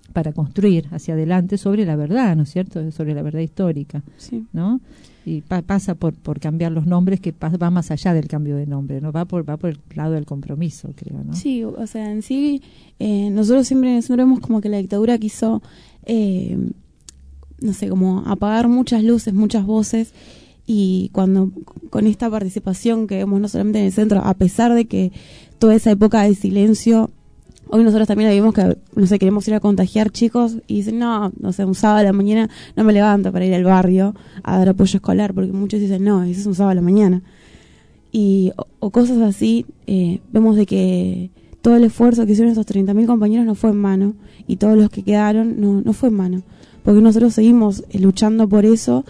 para construir hacia adelante sobre la verdad, ¿no es cierto? Sobre la verdad histórica, sí. ¿no? Y pa- pasa por, por cambiar los nombres, que pa- va más allá del cambio de nombre, ¿no? Va por, va por el lado del compromiso, creo, ¿no? Sí, o sea, en sí, eh, nosotros siempre, siempre vemos como que la dictadura quiso, eh, no sé, como apagar muchas luces, muchas voces, y cuando con esta participación que vemos no solamente en el centro, a pesar de que toda esa época de silencio, hoy nosotros también la vimos que, no sé, queremos ir a contagiar chicos y dicen, no, no sé, un sábado a la mañana no me levanto para ir al barrio a dar apoyo escolar, porque muchos dicen, no, eso es un sábado a la mañana. Y, o, o cosas así, eh, vemos de que todo el esfuerzo que hicieron esos treinta mil compañeros no fue en vano, y todos los que quedaron no, no fue en vano, porque nosotros seguimos eh, luchando por eso,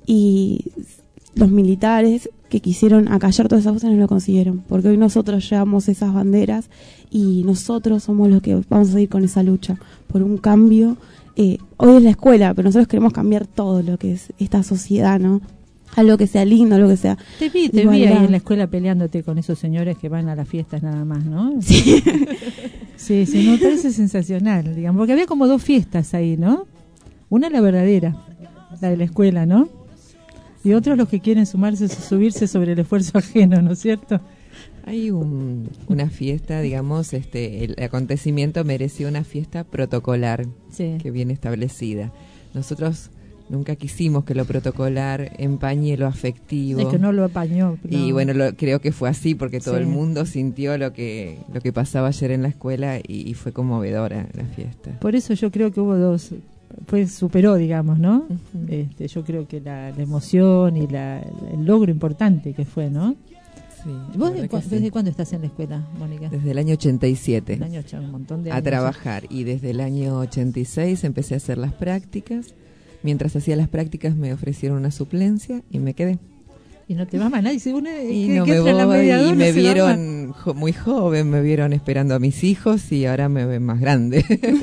y los militares que quisieron acallar todas esas voces no lo consiguieron, porque hoy nosotros llevamos esas banderas y nosotros somos los que vamos a seguir con esa lucha por un cambio. Eh, hoy es la escuela, pero nosotros queremos cambiar todo lo que es esta sociedad, ¿no? Algo que sea lindo, algo que sea... Te vi, te vi ahí en la escuela peleándote con esos señores que van a las fiestas nada más, ¿no? Sí. Sí, sí, me parece sensacional, digamos, porque había como dos fiestas ahí, ¿no? Una la verdadera, la de la escuela, ¿no? Y otros los que quieren sumarse, subirse sobre el esfuerzo ajeno, ¿no es cierto? Hay un, una fiesta, digamos, este, el acontecimiento mereció una fiesta protocolar, sí, que bien establecida. Nosotros nunca quisimos que lo protocolar empañe lo afectivo. Es que no lo apañó. No. Y bueno, lo, creo que fue así porque todo sí. el mundo sintió lo que lo que pasaba ayer en la escuela y, y fue conmovedora la fiesta. Por eso yo creo que hubo dos... pues superó, digamos, ¿no? Uh-huh. Este, yo creo que la, la emoción y la, el logro importante que fue, ¿no? Sí. ¿Vos de, cu- sí. desde cuándo estás en la escuela, Mónica? Desde el año ochenta y siete. El año, un montón de años. A trabajar. Y desde el año ochenta y seis empecé a hacer las prácticas. Mientras hacía las prácticas me ofrecieron una suplencia y me quedé. Y no te va más nadie. Según y no me voy, y me vieron jo, muy joven, me vieron esperando a mis hijos y ahora me ven más grande.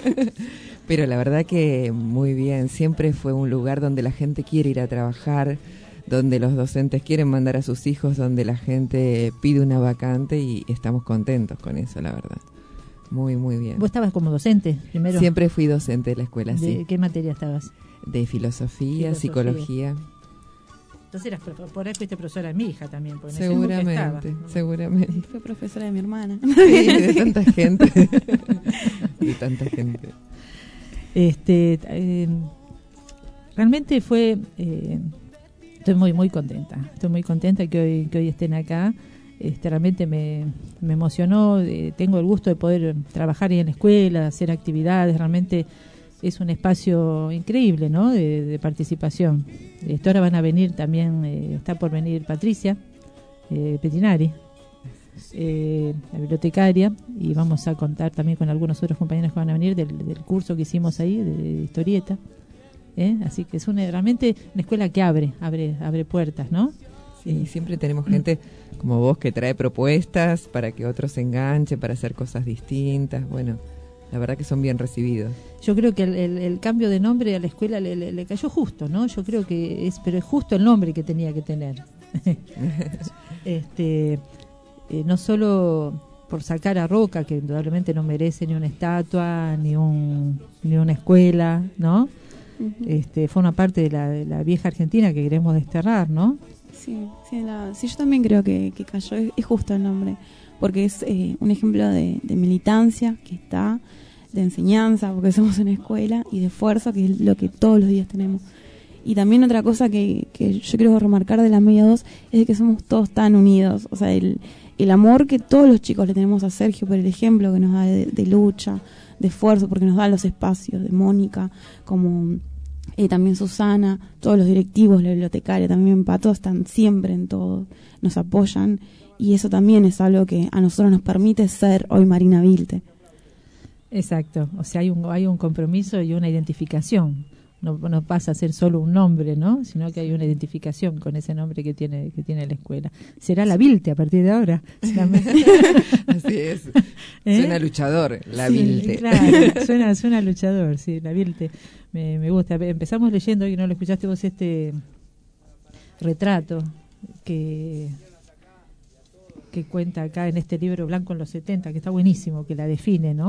Pero la verdad que muy bien, siempre fue un lugar donde la gente quiere ir a trabajar, donde los docentes quieren mandar a sus hijos, donde la gente pide una vacante y estamos contentos con eso, la verdad. Muy, muy bien. ¿Vos estabas como docente primero? Siempre fui docente de la escuela, ¿De sí. qué materia estabas? De filosofía, filosofía. psicología. Entonces eras, por ahí fuiste profesora de mi hija también. Porque seguramente, estaba, ¿no? seguramente. Fue profesora de mi hermana. Sí, de tanta gente. De tanta gente. Este, eh, realmente fue, eh, estoy muy muy contenta, estoy muy contenta que hoy que hoy estén acá. Este, realmente me, me emocionó, eh, tengo el gusto de poder trabajar ahí en la escuela, hacer actividades, realmente es un espacio increíble, ¿no? De, de participación. Esto ahora van a venir también, eh, está por venir Patricia eh, Petinari, eh, la bibliotecaria, y vamos a contar también con algunos otros compañeros que van a venir del, del curso que hicimos ahí de, de historieta, ¿eh? Así que es una, realmente una escuela que abre abre abre puertas, ¿no? Sí, eh, siempre tenemos gente como vos que trae propuestas para que otros se enganchen, para hacer cosas distintas. Bueno, la verdad que son bien recibidos. Yo creo que el, el, el cambio de nombre a la escuela le, le, le cayó justo, ¿no? Yo creo que es, pero es justo el nombre que tenía que tener. este Eh, no solo por sacar a Roca, que indudablemente no merece ni una estatua, ni un ni una escuela, ¿no? Uh-huh. Este, fue una parte de la, de la vieja Argentina que queremos desterrar, ¿no? Sí, sí, la, sí yo también creo que, que cayó, es, es justo el nombre, porque es eh, un ejemplo de, de militancia que está, de enseñanza, porque somos una escuela, y de esfuerzo, que es lo que todos los días tenemos. Y también otra cosa que, que yo quiero remarcar de la Media dos es que somos todos tan unidos, o sea, el el amor que todos los chicos le tenemos a Sergio por el ejemplo que nos da de, de lucha, de esfuerzo, porque nos da los espacios, de Mónica, como eh, también Susana, todos los directivos, la bibliotecaria, también Pato, están siempre en todo, nos apoyan, y eso también es algo que a nosotros nos permite ser hoy Marina Vilte. Exacto, o sea, hay un, hay un compromiso y una identificación. No, no pasa a ser solo un nombre, ¿no? Sino que hay una identificación con ese nombre que tiene que tiene la escuela. Será la Vilte a partir de ahora. Así es. ¿Eh? Suena luchador, la sí, Vilte. Claro, suena, suena luchador, sí, la Vilte. Me, me gusta. Empezamos leyendo, y no lo escuchaste vos, este retrato que que cuenta acá en este libro Blanco en los setenta, que está buenísimo, que la define, ¿no?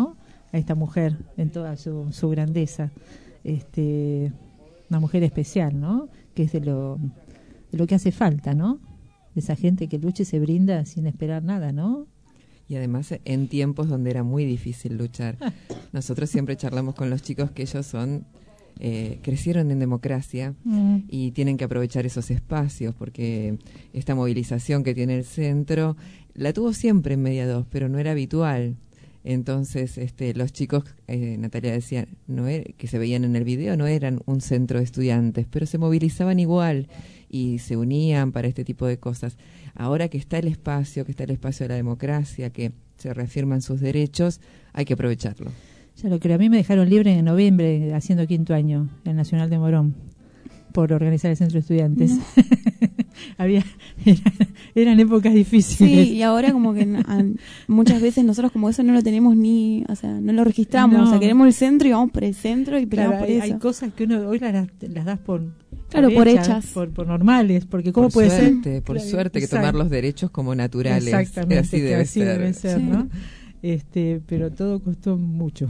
a esta mujer en toda su, su grandeza. Este, una mujer especial, ¿no? Que es de lo, de lo que hace falta, ¿no? De esa gente que lucha y se brinda sin esperar nada, ¿no? Y además en tiempos donde era muy difícil luchar. Nosotros siempre charlamos con los chicos que ellos son eh, crecieron en democracia mm. y tienen que aprovechar esos espacios, porque esta movilización que tiene el centro la tuvo siempre en Media dos, pero no era habitual. Entonces este, los chicos, eh, Natalia decía, no era, que se veían en el video, no eran un centro de estudiantes, pero se movilizaban igual y se unían para este tipo de cosas. Ahora que está el espacio, que está el espacio de la democracia, que se reafirman sus derechos, hay que aprovecharlo. Ya lo creo. A mí me dejaron libre en noviembre, haciendo quinto año, el Nacional de Morón, por organizar el centro de estudiantes. No. Había eran, eran épocas difíciles. Sí, y ahora como que a, muchas veces nosotros como eso no lo tenemos ni, o sea, no lo registramos. No. O sea, queremos el centro y vamos por el centro y peleamos claro, por hay, eso. Hay cosas que uno hoy las, las das por... Claro, por, por hechas, hechas. Por, por normales, porque ¿cómo por puede suerte, ser? Por claro, suerte, que exacto. tomar los derechos como naturales. Exactamente, así debe así ser, debe ser sí. ¿no? Este, pero todo costó mucho.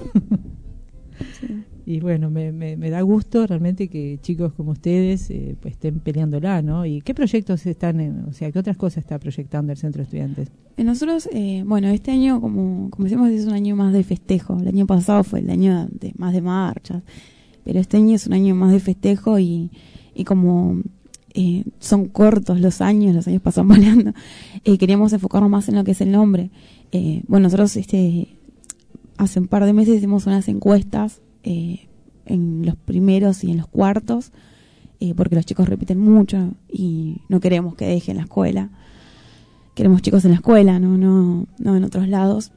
Sí. Y bueno, me, me, me da gusto realmente que chicos como ustedes eh, pues estén peleándola, ¿no? ¿Y qué proyectos están, en, o sea, qué otras cosas está proyectando el Centro de Estudiantes? Nosotros, eh, bueno, este año, como, como decimos, es un año más de festejo. El año pasado fue el año de, más de marchas, pero este año es un año más de festejo y, y como eh, son cortos los años, los años pasan volando, eh, queríamos enfocarnos más en lo que es el nombre. Eh, bueno, nosotros este hace un par de meses hicimos unas encuestas eh, en los primeros y en los cuartos, eh, porque los chicos repiten mucho y no queremos que dejen la escuela. Queremos chicos en la escuela, no no no en otros lados.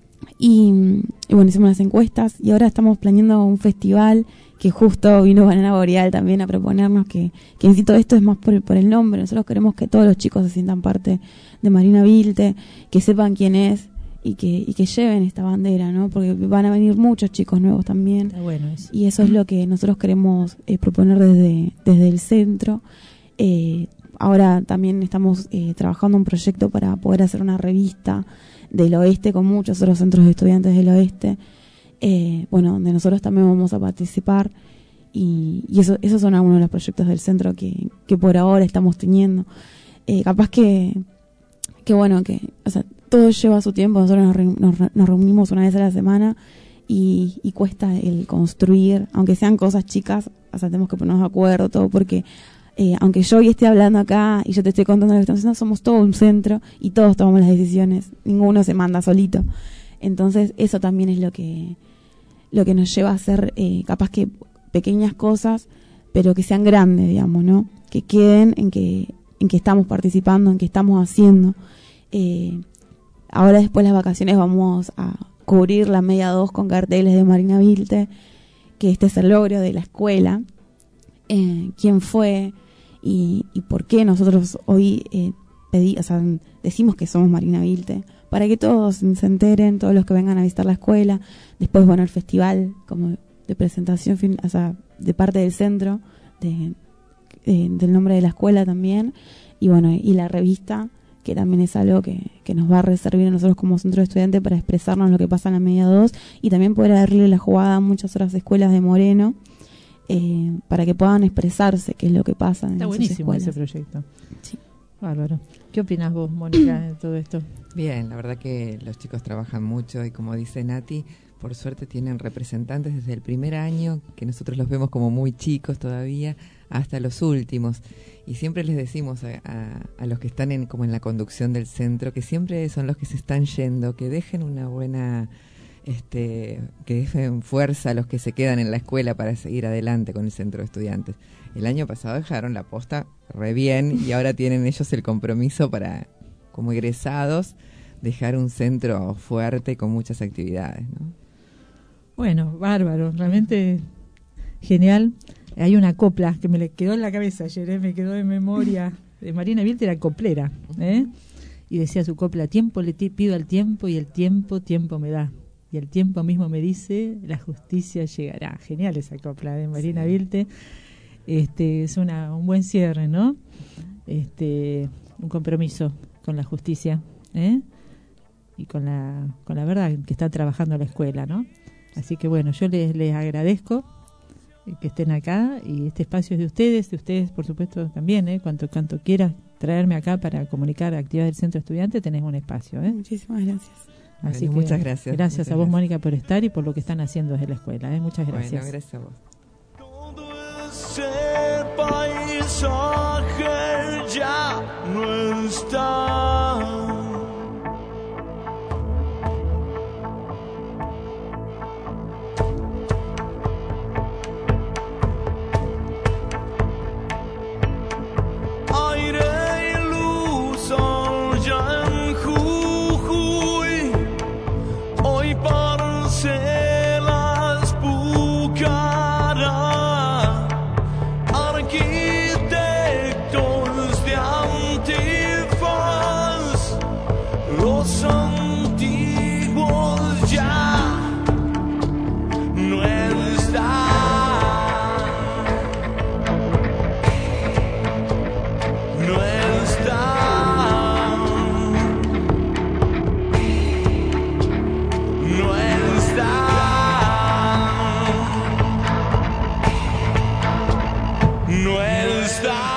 Y, y bueno, hicimos las encuestas y ahora estamos planeando un festival que justo vino Banana Boreal también a proponernos que, que en sí todo esto es más por el, por el nombre. Nosotros queremos que todos los chicos se sientan parte de Marina Vilte, que sepan quién es y que y que lleven esta bandera, ¿no? Porque van a venir muchos chicos nuevos también. Está bueno eso. Y eso es lo que nosotros queremos eh, proponer desde, desde el centro. Eh, ahora también estamos eh, trabajando un proyecto para poder hacer una revista del oeste con muchos otros centros de estudiantes del oeste, eh, bueno, donde nosotros también vamos a participar y, y eso esos son algunos de los proyectos del centro que, que por ahora estamos teniendo. Eh, capaz que, que bueno, que o sea, todo lleva su tiempo. Nosotros nos, re, nos, nos reunimos una vez a la semana y, y cuesta el construir, aunque sean cosas chicas, o sea, tenemos que ponernos de acuerdo, todo, porque Eh, aunque yo hoy esté hablando acá y yo te estoy contando lo que estamos haciendo, somos todo un centro y todos tomamos las decisiones, ninguno se manda solito. Entonces eso también es lo que lo que nos lleva a hacer eh, capaz que pequeñas cosas, pero que sean grandes, digamos, ¿no? Que queden en que en que estamos participando, en que estamos haciendo. Eh, ahora después de las vacaciones vamos a cubrir la media dos con carteles de Marina Vilte, que este es el logro de la escuela, eh, quién fue y, y por qué nosotros hoy eh, pedí, o sea, decimos que somos Marina Vilte, para que todos se enteren, todos los que vengan a visitar la escuela. Después, bueno, el festival como de presentación, o sea, de parte del centro, de, de, del nombre de la escuela también, y bueno, y la revista, que también es algo que, que nos va a servir a nosotros como centro de estudiantes para expresarnos lo que pasa en la media dos y también poder darle la jugada a muchas otras escuelas de Moreno, Eh, para que puedan expresarse qué es lo que pasa en Está sus buenísimo escuelas. ese proyecto. Sí. Bárbaro. ¿Qué opinas vos, Mónica, de todo esto? Bien, la verdad que los chicos trabajan mucho y como dice Nati, por suerte tienen representantes desde el primer año, que nosotros los vemos como muy chicos todavía, hasta los últimos. Y siempre les decimos a, a, a los que están en, como en la conducción del centro, que siempre son los que se están yendo, que dejen una buena... Este, que dejen fuerza a los que se quedan en la escuela para seguir adelante con el centro de estudiantes. El año pasado dejaron la posta re bien y ahora tienen ellos el compromiso para, como egresados, dejar un centro fuerte con muchas actividades, ¿no? Bueno, bárbaro, realmente genial. Hay una copla que me le quedó en la cabeza ayer, ¿eh? Me quedó en memoria. De Marina Vilte era coplera, ¿eh? Y decía su copla: tiempo le pido al tiempo y el tiempo, tiempo me da. Y el tiempo mismo me dice, la justicia llegará. Genial esa copla de Marina sí. Vilte. Este, es una, un buen cierre, ¿no? Este, un compromiso con la justicia, ¿eh? y con la con la verdad que está trabajando la escuela, ¿no? Así que bueno, yo les, les agradezco que estén acá, y este espacio es de ustedes, de ustedes por supuesto también, ¿eh? Cuanto, cuanto quieras traerme acá para comunicar actividades del Centro Estudiante, tenés un espacio, ¿eh? Muchísimas gracias. Así bueno, que muchas gracias. Gracias muchas a vos, gracias. Mónica, por estar y por lo que están haciendo desde la escuela, ¿eh? Muchas gracias. Bueno, gracias a vos. Ese paisaje ya no está. Aire y luz allá en Jujuy, hoy parcelas Pucará, arquitectos de Antifaz, los antiguos ya no están. No están, no están, no están.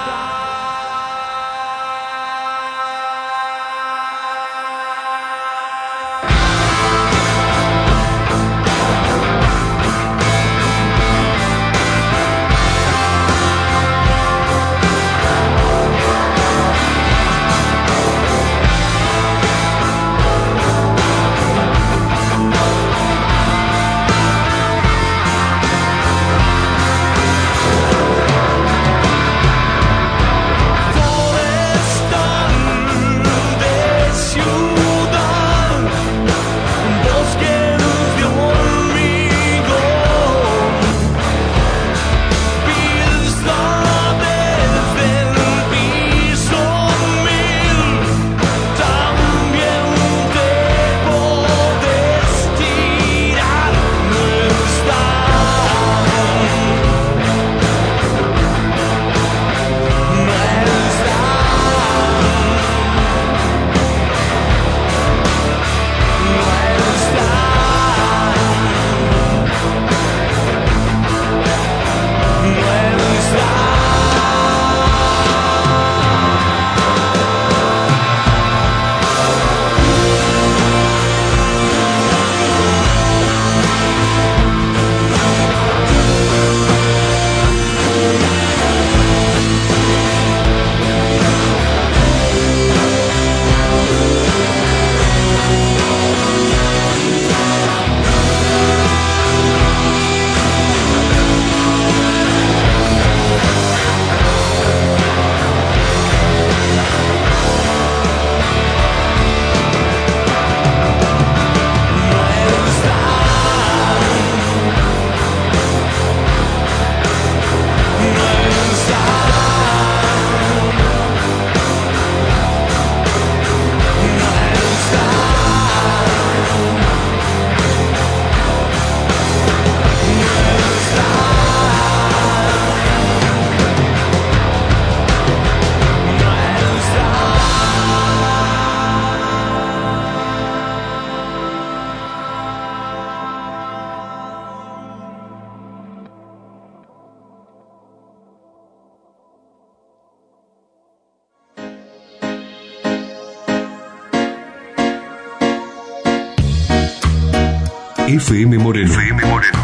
F M Moreno. F M Moreno.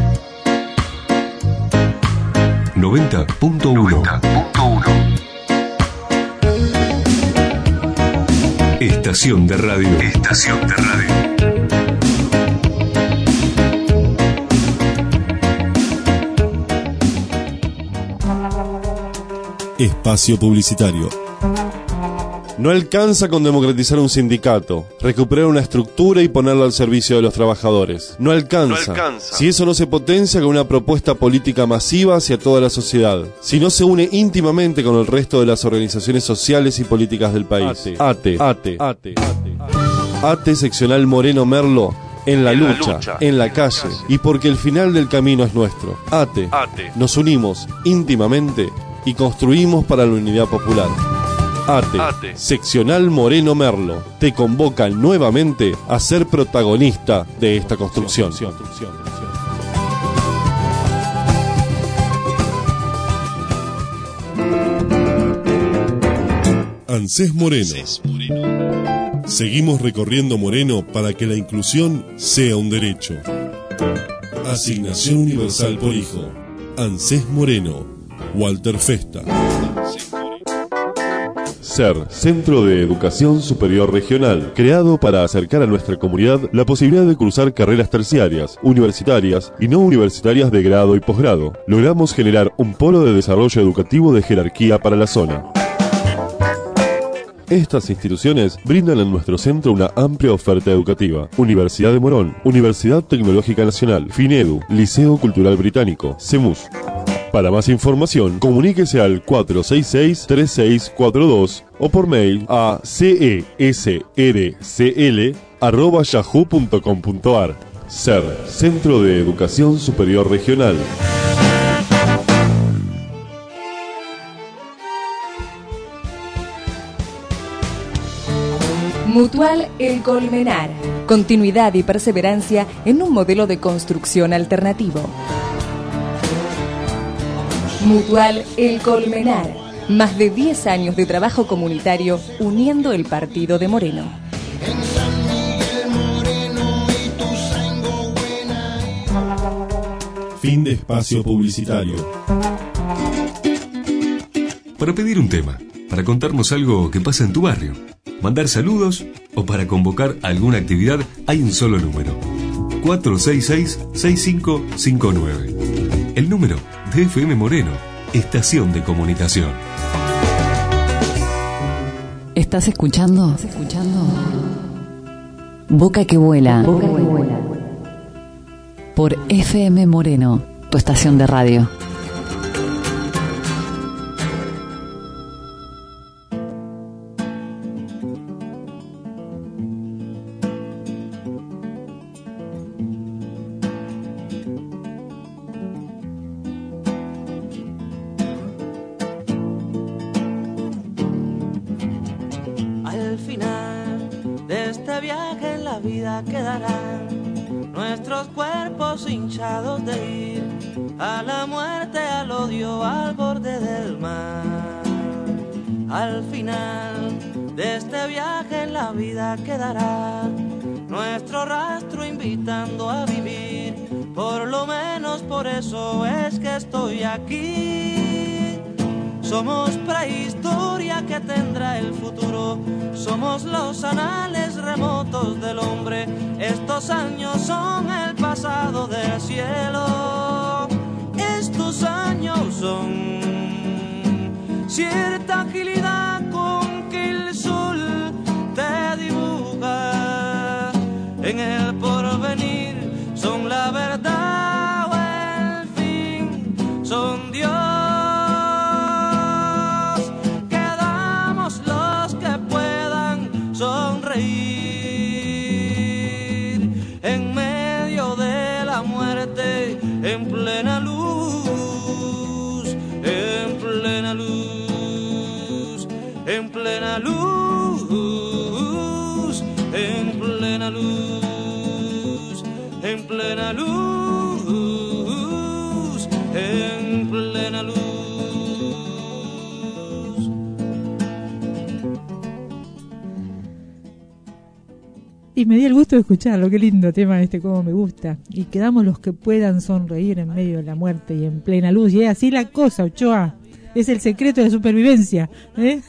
noventa punto uno. Estación de radio. Estación de radio. Espacio publicitario. No alcanza con democratizar un sindicato, recuperar una estructura y ponerla al servicio de los trabajadores. No alcanza, no alcanza. Si eso no se potencia con una propuesta política masiva hacia toda la sociedad. Si no se une íntimamente con el resto de las organizaciones sociales y políticas del país. ATE, ATE, ATE, ATE, ATE seccional Moreno Merlo. En la, en lucha, la lucha, en la calle, en la calle, y porque el final del camino es nuestro. ATE, ATE. Nos unimos íntimamente y construimos para la unidad popular. ATE, ATE, Seccional Moreno Merlo, te convoca nuevamente a ser protagonista de esta construcción. ANSES Moreno. Seguimos recorriendo Moreno para que la inclusión sea un derecho. Asignación Universal por Hijo. ANSES Moreno. Walter Festa. SER, Centro de Educación Superior Regional, creado para acercar a nuestra comunidad la posibilidad de cursar carreras terciarias, universitarias y no universitarias de grado y posgrado. Logramos generar un polo de desarrollo educativo de jerarquía para la zona. Estas instituciones brindan en nuestro centro una amplia oferta educativa. Universidad de Morón, Universidad Tecnológica Nacional, FINEDU, Liceo Cultural Británico, CEMUS. Para más información, comuníquese al cuatro seis seis, tres seis cuatro dos o por mail a cesrcl arroba yahoo punto com punto ar. SER, Centro de Educación Superior Regional. Mutual El Colmenar. Continuidad y perseverancia en un modelo de construcción alternativo. Mutual El Colmenar. Más de diez años de trabajo comunitario uniendo el partido de Moreno. Fin de espacio publicitario. Para pedir un tema, para contarnos algo que pasa en tu barrio, mandar saludos o para convocar alguna actividad, hay un solo número: cuatro seis seis, seis cinco cinco nueve. El número de F M Moreno, estación de comunicación. ¿Estás escuchando? ¿Estás escuchando? Boca que vuela. Boca que vuela. Por F M Moreno, tu estación de radio. Hinchados de ir a la muerte, al odio, al borde del mar. Al final de este viaje en la vida quedará nuestro rastro invitando a vivir. Por lo menos por eso es que estoy aquí. Somos prehistoria que tendrá el futuro. Somos los anales remotos del hombre. Estos años son el pasado del cielo. Estos años son cierta agilidad con que el sol te dibuja. En el porvenir son la verdad o el fin. Son Dios. En plena luz, en plena luz, en plena luz, en plena luz, en plena luz, en plena luz. Y me di el gusto de escucharlo, qué lindo tema este, cómo me gusta. Y quedamos los que puedan sonreír en medio de la muerte y en plena luz. Y es así la cosa, Ochoa. Es el secreto de la supervivencia, ¿eh?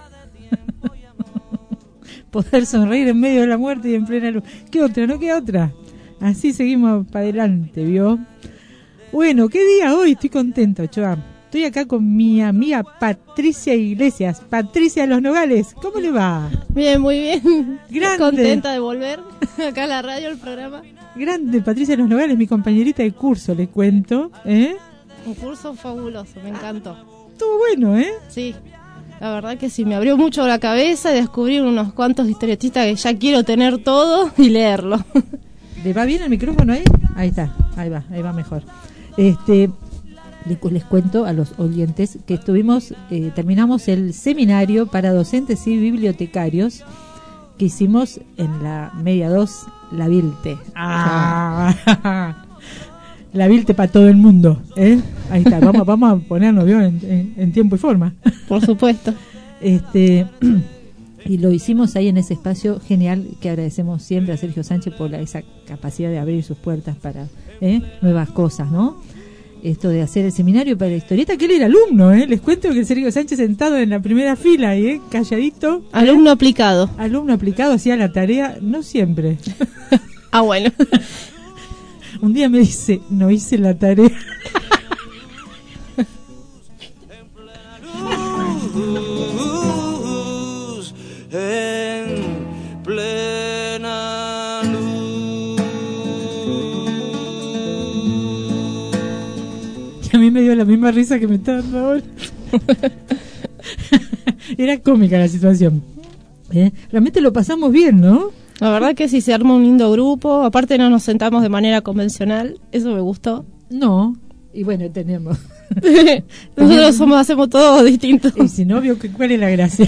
Poder sonreír en medio de la muerte y en plena luz. ¿Qué otra? ¿No qué otra? Así seguimos para adelante, ¿vio? Bueno, ¿qué día hoy? Estoy contento, Ochoa. Estoy acá con mi amiga Patricia Iglesias. Patricia de los Nogales, ¿cómo le va? Bien, muy bien. Grande. Contenta de volver acá a la radio, el programa. Grande, Patricia de los Nogales, mi compañerita de curso, le cuento. ¿eh? Un curso fabuloso, me encantó. Estuvo bueno, ¿eh? Sí, la verdad que sí, me abrió mucho la cabeza y descubrí unos cuantos historietistas que ya quiero tener todo y leerlo. ¿Le va bien el micrófono ahí? Ahí está, ahí va, ahí va mejor. Este... les, les cuento a los oyentes que estuvimos, eh, terminamos el seminario para docentes y bibliotecarios que hicimos en la Media dos, La Vilte. Ah. La Vilte para todo el mundo, ¿eh? Ahí está, vamos, vamos a ponernos bien en, en, en tiempo y forma. Por supuesto. Este, y lo hicimos ahí en ese espacio genial que agradecemos siempre a Sergio Sánchez por la, esa capacidad de abrir sus puertas para ¿eh? nuevas cosas, ¿no? Esto de hacer el seminario para la historieta, que él era alumno, ¿eh? Les cuento que Sergio Sánchez sentado en la primera fila, ¿eh? Calladito. Alumno ¿eh? aplicado. Alumno aplicado, hacía la tarea, no siempre. Ah, bueno. Un día me dice, no hice la tarea. En plena luz. Y a mí me dio la misma risa que me está dando ahora. Era cómica la situación. ¿Eh? Realmente lo pasamos bien, ¿no? La verdad que sí, se arma un lindo grupo. Aparte no nos sentamos de manera convencional. Eso me gustó. No. Y bueno, tenemos... Nosotros somos, hacemos todo distinto. Y si no, vio que cuál es la gracia.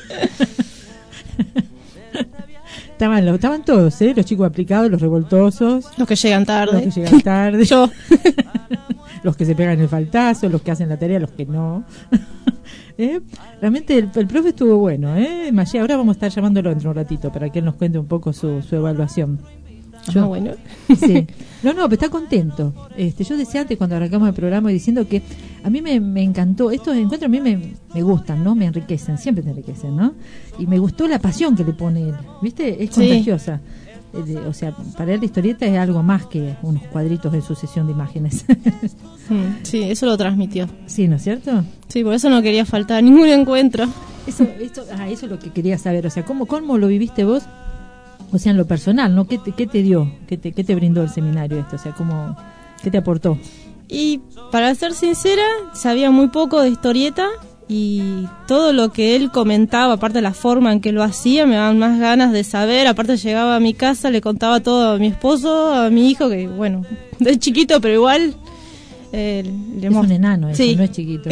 estaban, los, estaban todos, ¿eh? Los chicos aplicados, los revoltosos. Los que llegan tarde. Los que llegan tarde. Yo. Los que se pegan el faltazo, los que hacen la tarea, los que no. ¿Eh? Realmente el, el profe estuvo bueno, ¿eh? Maggi, ahora vamos a estar llamándolo dentro de un ratito para que él nos cuente un poco su, su evaluación. Yo, ah, bueno. Sí. No, no, pero está contento. Este, yo decía antes cuando arrancamos el programa y diciendo que a mí me, me encantó, estos encuentros a mí me, me gustan, ¿no? Me enriquecen, siempre te enriquecen, ¿no? Y me gustó la pasión que le pone él, ¿viste? Es contagiosa. Sí. O sea, para él la historieta es algo más que unos cuadritos de sucesión de imágenes. Sí, eso lo transmitió. Sí, ¿no es cierto? Sí, por eso no quería faltar a ningún encuentro. Eso, esto, ah, eso es lo que quería saber, o sea, ¿cómo, cómo lo viviste vos? O sea, en lo personal, ¿no? ¿Qué te, qué te dio? ¿Qué te, qué te brindó el seminario esto? O sea, ¿cómo, qué te aportó? Y para ser sincera, sabía muy poco de historieta y todo lo que él comentaba, aparte de la forma en que lo hacía, me daban más ganas de saber. Aparte llegaba a mi casa, le contaba todo a mi esposo, a mi hijo, que bueno, es chiquito, pero igual... Eh, le es un enano, eso, sí. No es chiquito.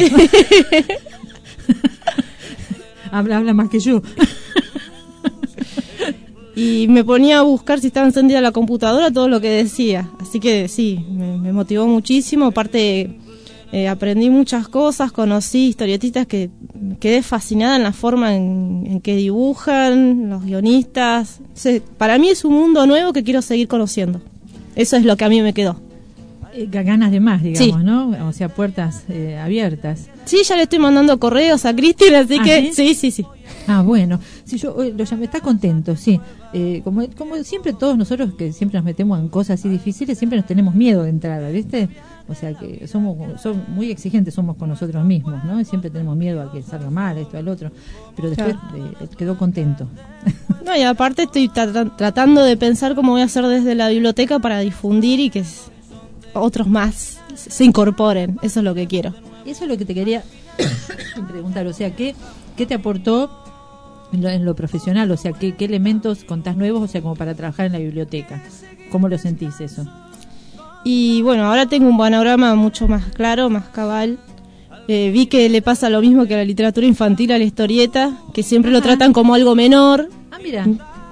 habla, habla más que yo. Y me ponía a buscar si estaba encendida la computadora, todo lo que decía. Así que sí, me, me motivó muchísimo. Aparte, eh, aprendí muchas cosas, conocí historietistas que quedé fascinada en la forma en, en que dibujan, los guionistas. O sea, para mí es un mundo nuevo que quiero seguir conociendo. Eso es lo que a mí me quedó. Eh, ganas de más, digamos, sí. ¿no? O sea, puertas eh, abiertas. Sí, ya le estoy mandando correos a Cristina, así ¿Ah, que sí, sí, sí, sí. Ah, bueno, si yo eh, lo llamé, está contento, sí. Eh, como, como siempre todos nosotros que siempre nos metemos en cosas así difíciles, siempre nos tenemos miedo de entrada, ¿viste? O sea que somos, somos muy exigentes, somos con nosotros mismos, ¿no? Y siempre tenemos miedo a que salga mal, esto, al otro. Pero después claro. eh, quedó contento. No, y aparte estoy tra- tratando de pensar cómo voy a hacer desde la biblioteca para difundir y que otros más se incorporen. Eso es lo que quiero. Eso es lo que te quería preguntar, o sea, ¿qué, qué te aportó en lo, en lo profesional? O sea, ¿qué, ¿qué elementos contás nuevos, o sea, como para trabajar en la biblioteca? ¿Cómo lo sentís eso? Y bueno, ahora tengo un panorama mucho más claro, más cabal. Eh, vi que le pasa lo mismo que a la literatura infantil, a la historieta, que siempre Ajá. lo tratan como algo menor. Ah, mira.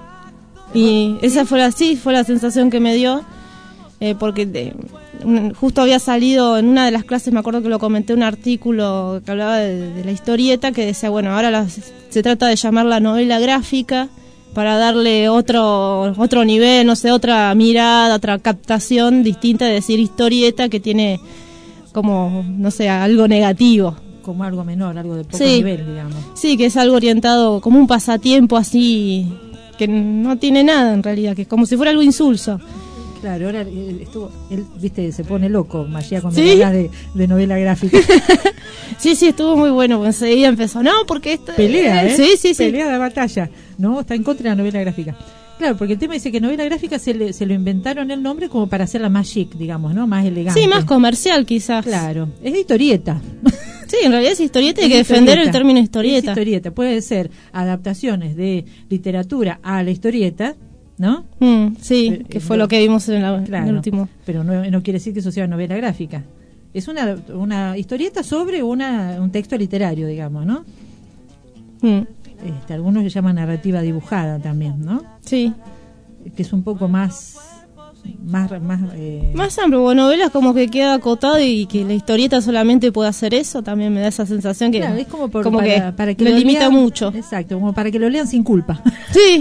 Y esa fue la, sí, fue la sensación que me dio, eh, porque de, un, justo había salido en una de las clases, me acuerdo que lo comenté, un artículo que hablaba de, de la historieta, que decía, bueno, ahora la, se trata de llamarla novela gráfica para darle otro otro nivel, no sé, otra mirada, otra captación distinta de decir historieta, que tiene como, no sé, algo negativo. Como algo menor, algo de poco sí. nivel, digamos. Sí, que es algo orientado como un pasatiempo así, que no tiene nada en realidad, que es como si fuera algo insulso. Claro, ahora él, estuvo, él, viste, se pone loco, Magía, cuando ¿Sí? hablas de, de novela gráfica. Sí, sí, estuvo muy bueno, pues enseguida empezó, no, porque esto... Pelea, ¿eh? Sí, sí, sí. Pelea de batalla, ¿no? Está en contra de la novela gráfica. Claro, porque el tema dice que novela gráfica se, le, se lo inventaron el nombre como para hacerla más chic, digamos, ¿no? Más elegante. Sí, más comercial quizás. Claro, es historieta. Sí, en realidad es historieta, hay que defender el término historieta. Es historieta, puede ser adaptaciones de literatura a la historieta, ¿no? Mm, sí, pero, que fue no, lo que vimos en, la, claro, en el último. Pero no, no quiere decir que eso sea novela gráfica. es una, una historieta sobre una, un texto literario, digamos, ¿no? Mm. Este, algunos le llaman narrativa dibujada también, ¿no? Sí. Que es un poco más más más, eh... más amplio. Bueno, novelas como que queda acotado y que la historieta solamente puede hacer eso, también me da esa sensación que, claro, es como, por, como para, que, para que lo, lo limita lean, mucho. Exacto, como para que lo lean sin culpa. Sí.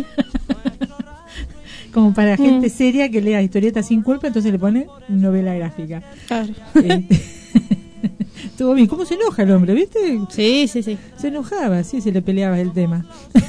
Como para gente mm. seria que lea historieta sin culpa, entonces le pone novela gráfica. Claro. Eh, estuvo bien. ¿Cómo se enoja el hombre, viste? Sí, sí, sí. Se enojaba, sí, se le peleaba el tema.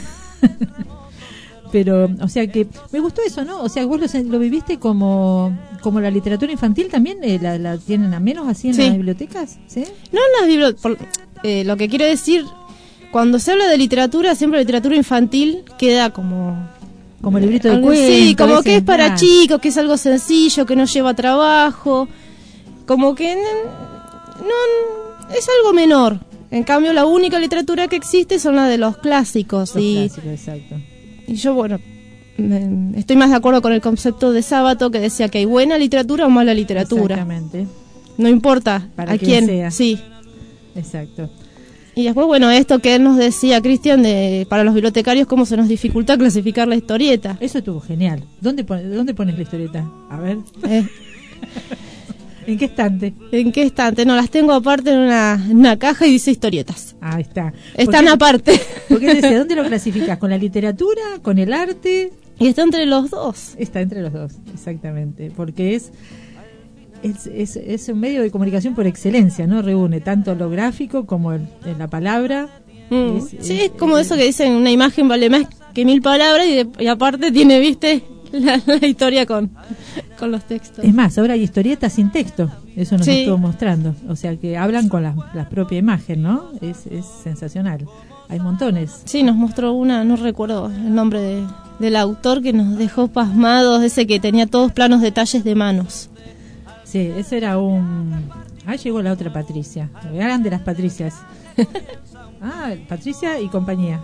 Pero, o sea que me gustó eso, ¿no? O sea, vos lo, lo viviste como como la literatura infantil también, eh, la, la tienen a menos así en sí. las bibliotecas, ¿sí? No en las bibliotecas, eh, lo que quiero decir, cuando se habla de literatura, siempre literatura infantil queda como... Como librito de algo, cuentos. Sí, como que es para ah. chicos, que es algo sencillo, que no lleva trabajo, como que no, no es algo menor. En cambio, la única literatura que existe son la de los clásicos. Los y, clásicos, exacto. Y yo, bueno, me, estoy más de acuerdo con el concepto de Sábato, que decía que hay buena literatura o mala literatura. Exactamente. No importa para a quién sea. Sí. Exacto. Y después, bueno, esto que él nos decía, Cristian, de para los bibliotecarios, cómo se nos dificulta clasificar la historieta. Eso estuvo genial. ¿Dónde, pon, ¿dónde pones la historieta? A ver. Eh. ¿En qué estante? ¿En qué estante? No, las tengo aparte en una, en una caja y dice historietas. Ahí está. Están porque, aparte. Porque dice, ¿dónde lo clasificas? ¿Con la literatura? ¿Con el arte? Y está entre los dos. Está entre los dos, exactamente. Porque es... Es, es, es un medio de comunicación por excelencia, ¿no? Reúne tanto lo gráfico como el, en la palabra. Mm. Es, sí, es, es como es, eso que dicen, una imagen vale más que mil palabras y, de, y aparte tiene, viste, la, la historia con, con los textos. Es más, ahora hay historietas sin texto, eso nos sí. estuvo mostrando. O sea, que hablan con la, la propia imagen, ¿no? Es, es sensacional. Hay montones. Sí, nos mostró una, no recuerdo el nombre de, del autor, que nos dejó pasmados, ese que tenía todos planos detalles de manos. Sí, ese era un... Ah, llegó la otra Patricia. Eran de las Patricias. Ah, Patricia y compañía.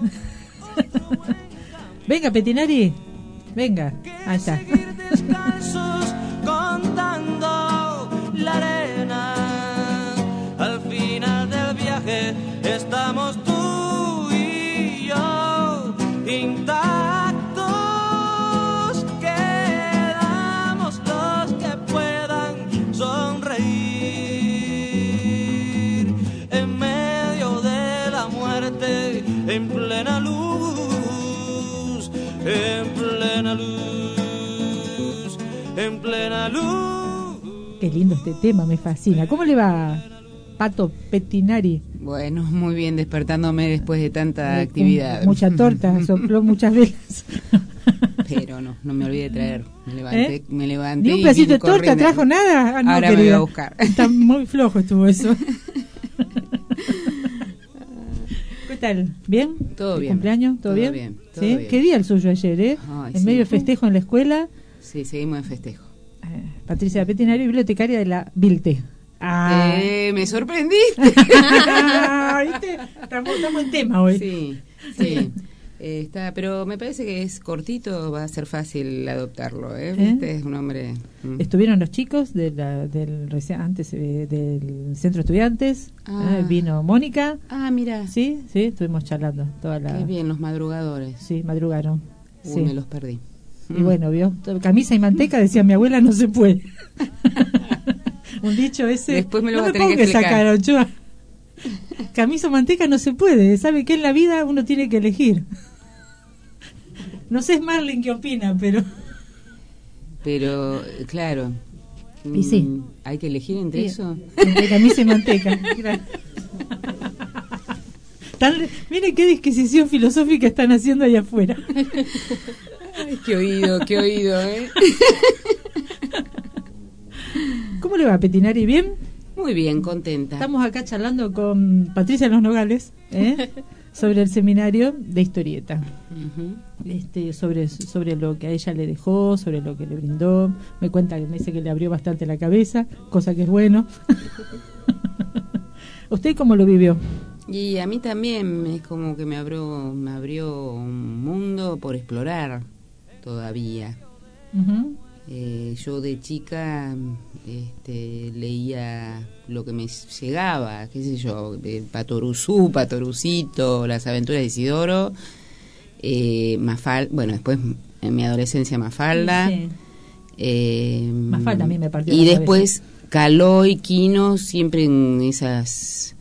Venga, Petinari. Venga. Ahí está. Contando la arena. Al final del viaje estamos tú y yo intactos. Quedamos los que puedan sonreír en medio de la muerte, en plena luz, en plena luz, en plena luz. Qué lindo este tema, me fascina. ¿Cómo le va, Pato Petinari? Bueno, muy bien, despertándome después de tanta eh, actividad. Mucha torta, sopló muchas velas. Pero no, no me olvidé de traer. Me levanté, ¿Eh? me levanté. ¿Ni un pedacito de torta corriendo. trajo nada? Ah, no, ahora querida. me voy a buscar. Está muy flojo estuvo eso. ¿Qué tal? ¿Bien? Todo bien. ¿Cumpleaños? ¿Todo, todo bien? bien todo ¿Sí? bien. ¿Qué día el suyo ayer, eh? Ay, en sí. medio de festejo en la escuela. Sí, seguimos en festejo. Eh, Patricia Petinari, bibliotecaria de la Vilte. Ah. Eh, me sorprendiste. ¿Viste? Estamos, estamos en tema hoy. Sí, sí. Eh, está, pero me parece que es cortito, va a ser fácil adoptarlo, ¿eh? ¿Viste? ¿Eh? Es un hombre... Mm. Estuvieron los chicos de la, del antes eh, del centro de estudiantes, ah. eh, vino Mónica. Ah, mira. Sí, sí, estuvimos charlando toda la... Qué bien, los madrugadores. Sí, madrugaron. Uy, sí. me los perdí. Y bueno, vio, camisa y manteca, decía mi abuela, no se puede. Un dicho ese. Después me lo no va a me tener que explicar. Sacar, Ochoa. Camisa o manteca no se puede. Sabe que en la vida uno tiene que elegir. No sé, es Marlene qué opina, pero... Pero, claro. Y sí. ¿Hay que elegir entre sí. eso? Entre camisa y manteca, claro. Tan, mire qué disquisición filosófica están haciendo allá afuera. Ay, qué oído, qué oído, ¿eh? ¿Cómo le va, Petinari? ¿Bien? Muy bien, contenta. Estamos acá charlando con Patricia Los Nogales, ¿eh? sobre el seminario de historieta. Uh-huh. este, sobre, sobre lo que a ella le dejó, sobre lo que le brindó. Me cuenta que me dice que le abrió bastante la cabeza, cosa que es bueno. ¿Usted cómo lo vivió? Y a mí también es como que me abrió, me abrió un mundo por explorar todavía. Uh-huh. Eh, yo de chica este, leía lo que me llegaba, qué sé yo, eh, Patoruzú, Patorucito, Las aventuras de Isidoro, eh, Mafalda, bueno, después en mi adolescencia Mafalda. Sí. Eh, Mafalda a mí me partió y la después Caló y Quino, siempre en esas...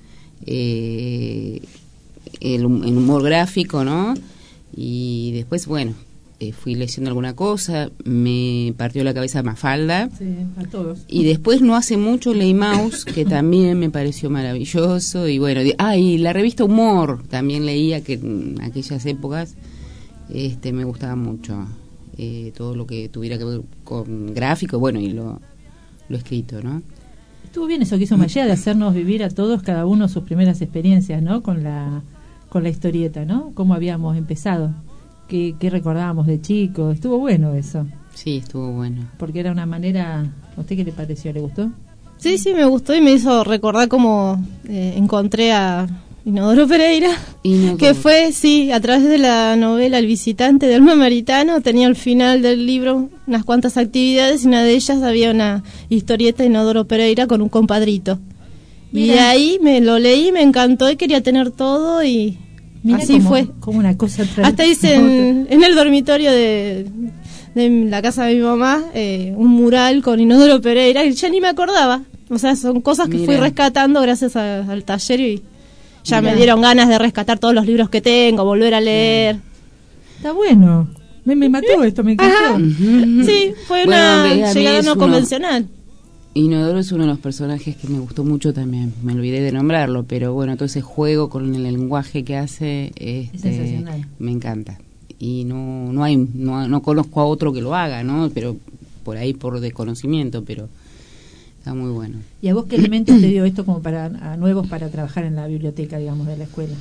Eh, el, el humor gráfico, ¿no? Y después, bueno, eh, fui leyendo alguna cosa, me partió la cabeza Mafalda. Sí, a todos. Y después, no hace mucho, leí Maus, que también me pareció maravilloso. Y bueno, de, ah, y la revista Humor, también leía, que en aquellas épocas este me gustaba mucho. Eh, todo lo que tuviera que ver con gráfico, bueno, y lo, lo escrito, ¿no? Estuvo bien eso que hizo Mallea, de hacernos vivir a todos, cada uno sus primeras experiencias, ¿no? Con la con la historieta, ¿no? Cómo habíamos empezado, qué, qué recordábamos de chicos. Estuvo bueno eso. Sí, estuvo bueno. Porque era una manera... ¿A usted qué le pareció? ¿Le gustó? Sí, sí, me gustó y me hizo recordar cómo eh, encontré a Inodoro Pereira, Inodoro. Que fue, sí, a través de la novela El visitante de Alma Maritano, tenía al final del libro unas cuantas actividades y una de ellas había una historieta de Inodoro Pereira con un compadrito. Mira. Y de ahí me lo leí, me encantó y quería tener todo y Mira así como, fue. Como una cosa hasta hice en, en el dormitorio de, de la casa de mi mamá eh, un mural con Inodoro Pereira y ya ni me acordaba. O sea, son cosas que Mira. fui rescatando gracias a, al taller y ya Mira. me dieron ganas de rescatar todos los libros que tengo, volver a leer. Está bueno. Me, me mató esto, me encantó. Uh-huh. Sí, fue bueno, una llegada no uno, convencional. Inodoro es uno de los personajes que me gustó mucho también. Me olvidé de nombrarlo, pero bueno, todo ese juego con el lenguaje que hace este, me encanta. Y no no hay no, no conozco a otro que lo haga, ¿no? Pero por ahí por desconocimiento, pero está muy bueno. ¿Y a vos qué elementos te dio esto como para a nuevos para trabajar en la biblioteca, digamos, de la escuela?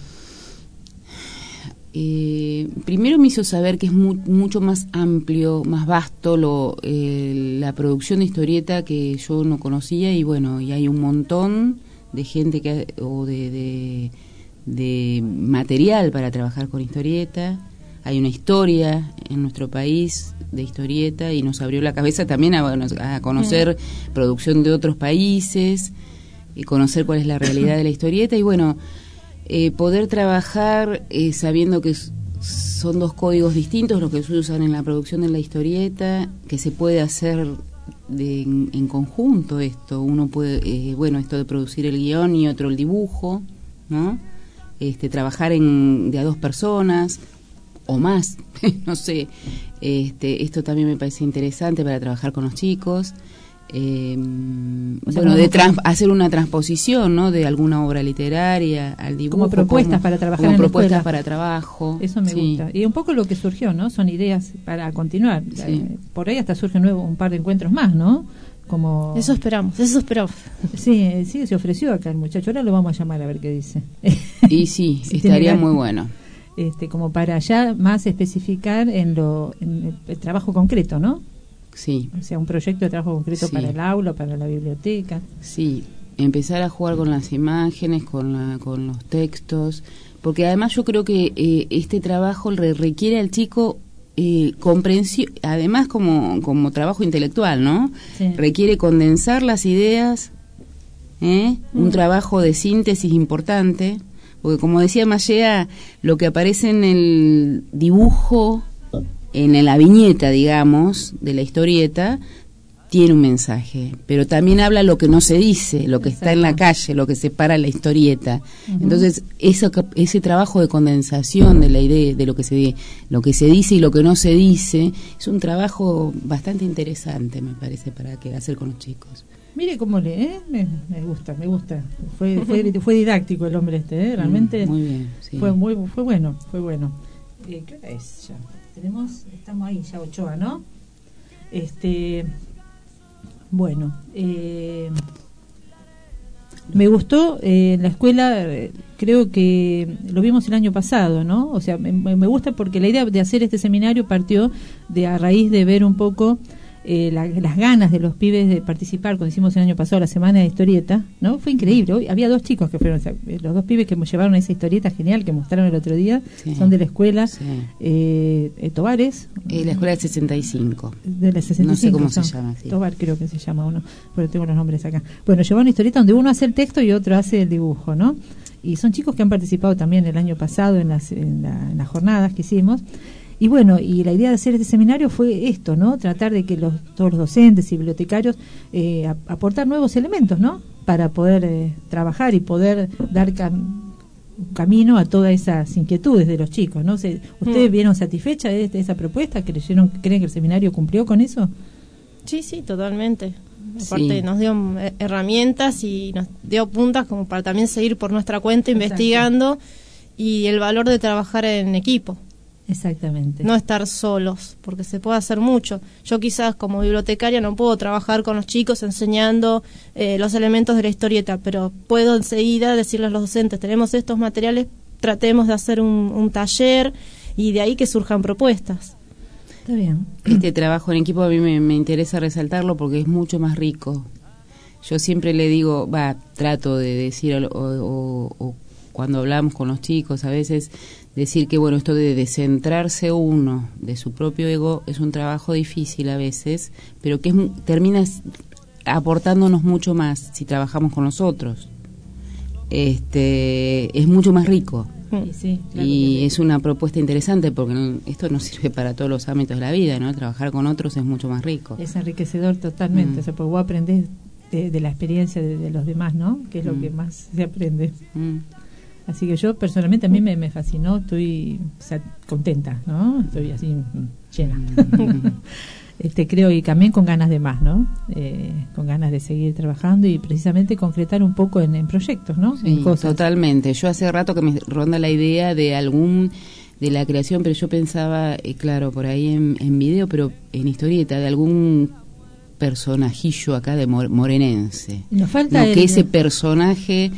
Eh, primero me hizo saber que es mu mucho más amplio, más vasto lo, eh, la producción de historieta que yo no conocía y bueno, y hay un montón de gente que o de, de, de material para trabajar con historieta. Hay una historia en nuestro país de historieta y nos abrió la cabeza también a, a conocer mm. producción de otros países y conocer cuál es la realidad de la historieta y bueno, Eh, poder trabajar eh, sabiendo que son dos códigos distintos los que se usan en la producción de la historieta, que se puede hacer de, en, en conjunto esto, uno puede, eh, bueno, esto de producir el guión y otro el dibujo, ¿no? Este, trabajar en, de a dos personas o más, no sé, este, esto también me parece interesante para trabajar con los chicos. Eh, o sea, bueno, de trans, hacer una transposición, ¿no? De alguna obra literaria al dibujo. Como propuestas como, para trabajar como en propuestas la escuela. para trabajo. Eso me sí. gusta. Y un poco lo que surgió, ¿no? Son ideas para continuar. Sí. Por ahí hasta surgen nuevo un par de encuentros más, ¿no? Como... Eso esperamos, eso esperamos. Sí, sí, se ofreció acá el muchacho. Ahora lo vamos a llamar a ver qué dice. Y sí, si estaría muy bueno. Este, como para ya más especificar en, lo, en el trabajo concreto, ¿no? Sí. O sea, un proyecto de trabajo concreto sí. para el aula, para la biblioteca. Sí, empezar a jugar con las imágenes, con, la, con los textos, porque además yo creo que eh, este trabajo re requiere al chico eh, comprensión, además como, como trabajo intelectual, ¿no? Sí. Requiere condensar las ideas, ¿eh? Mm. Un trabajo de síntesis importante, porque como decía Mallea, lo que aparece en el dibujo, en la viñeta, digamos, de la historieta, tiene un mensaje, pero también habla lo que no se dice, lo que Exacto. está en la calle, lo que separa la historieta. Uh-huh. Entonces, eso, ese trabajo de condensación de la idea, de lo que se lo que se dice y lo que no se dice, es un trabajo bastante interesante, me parece, para que hacer con los chicos. Mire cómo lee, ¿eh? me, me gusta, me gusta. Fue, fue, fue didáctico el hombre este, ¿eh? Realmente. Mm, muy bien, sí. Fue muy, fue bueno, fue bueno. Eh, ¿Qué hora es ya? Tenemos, estamos ahí ya Ochoa, ¿no? Este, bueno, eh, me gustó eh, en la escuela, eh, creo que lo vimos el año pasado, ¿no? O sea, me, me gusta porque la idea de hacer este seminario partió de a raíz de ver un poco eh, la, las ganas de los pibes de participar, cuando hicimos el año pasado la semana de historieta, ¿no? Fue increíble. Hoy había dos chicos que fueron, o sea, los dos pibes que me llevaron a esa historieta genial que mostraron el otro día, sí. son de la escuela sí. eh, eh, Tobares. Eh, la escuela del sesenta y cinco. De la sesenta y cinco. No sé cómo son. se llama. Sí. Tobar creo que se llama uno, pero tengo los nombres acá. Bueno, llevaron una historieta donde uno hace el texto y otro hace el dibujo, ¿no? Y son chicos que han participado también el año pasado en las, en la, en las jornadas que hicimos. Y bueno, y la idea de hacer este seminario fue esto, ¿no? Tratar de que los, todos los docentes y bibliotecarios eh, a, aportar nuevos elementos, ¿no? Para poder eh, trabajar y poder dar cam camino a todas esas inquietudes de los chicos, ¿no? Se, ¿Ustedes mm. vieron satisfechas de, de esa propuesta? ¿Creyeron, ¿Creen que el seminario cumplió con eso? Sí, sí, totalmente. Aparte sí. nos dio herramientas y nos dio puntas como para también seguir por nuestra cuenta Exacto. investigando y el valor de trabajar en equipo. Exactamente. No estar solos, porque se puede hacer mucho. Yo quizás como bibliotecaria no puedo trabajar con los chicos enseñando eh, los elementos de la historieta, pero puedo enseguida decirles a los docentes, tenemos estos materiales, tratemos de hacer un, un taller y de ahí que surjan propuestas. Está bien. Este trabajo en equipo a mí me, me interesa resaltarlo porque es mucho más rico. Yo siempre le digo, va, trato de decir, o, o, o cuando hablamos con los chicos, a veces decir que, bueno, esto de descentrarse uno de su propio ego es un trabajo difícil a veces, pero que es, termina aportándonos mucho más si trabajamos con nosotros. Este, es mucho más rico. Sí, sí, claro y sí. es una propuesta interesante porque no, esto nos sirve para todos los ámbitos de la vida, ¿no? Trabajar con otros es mucho más rico. Es enriquecedor totalmente, mm. o sea, porque vos aprendés de, de la experiencia de, de los demás, ¿no? Que es mm. lo que más se aprende. Mm. Así que yo personalmente a mí me, me fascinó, estoy o sea, contenta, ¿no? Estoy así llena. Mm. Este, creo y también con ganas de más, ¿no? Eh, con ganas de seguir trabajando y precisamente concretar un poco en, en proyectos, ¿no? Sí, en cosas. Totalmente. Yo hace rato que me ronda la idea de algún de la creación, pero yo pensaba, eh, claro, por ahí en, en video, pero en historieta, de algún personajillo acá de more, morenense. Nos falta no, el... que ese personaje,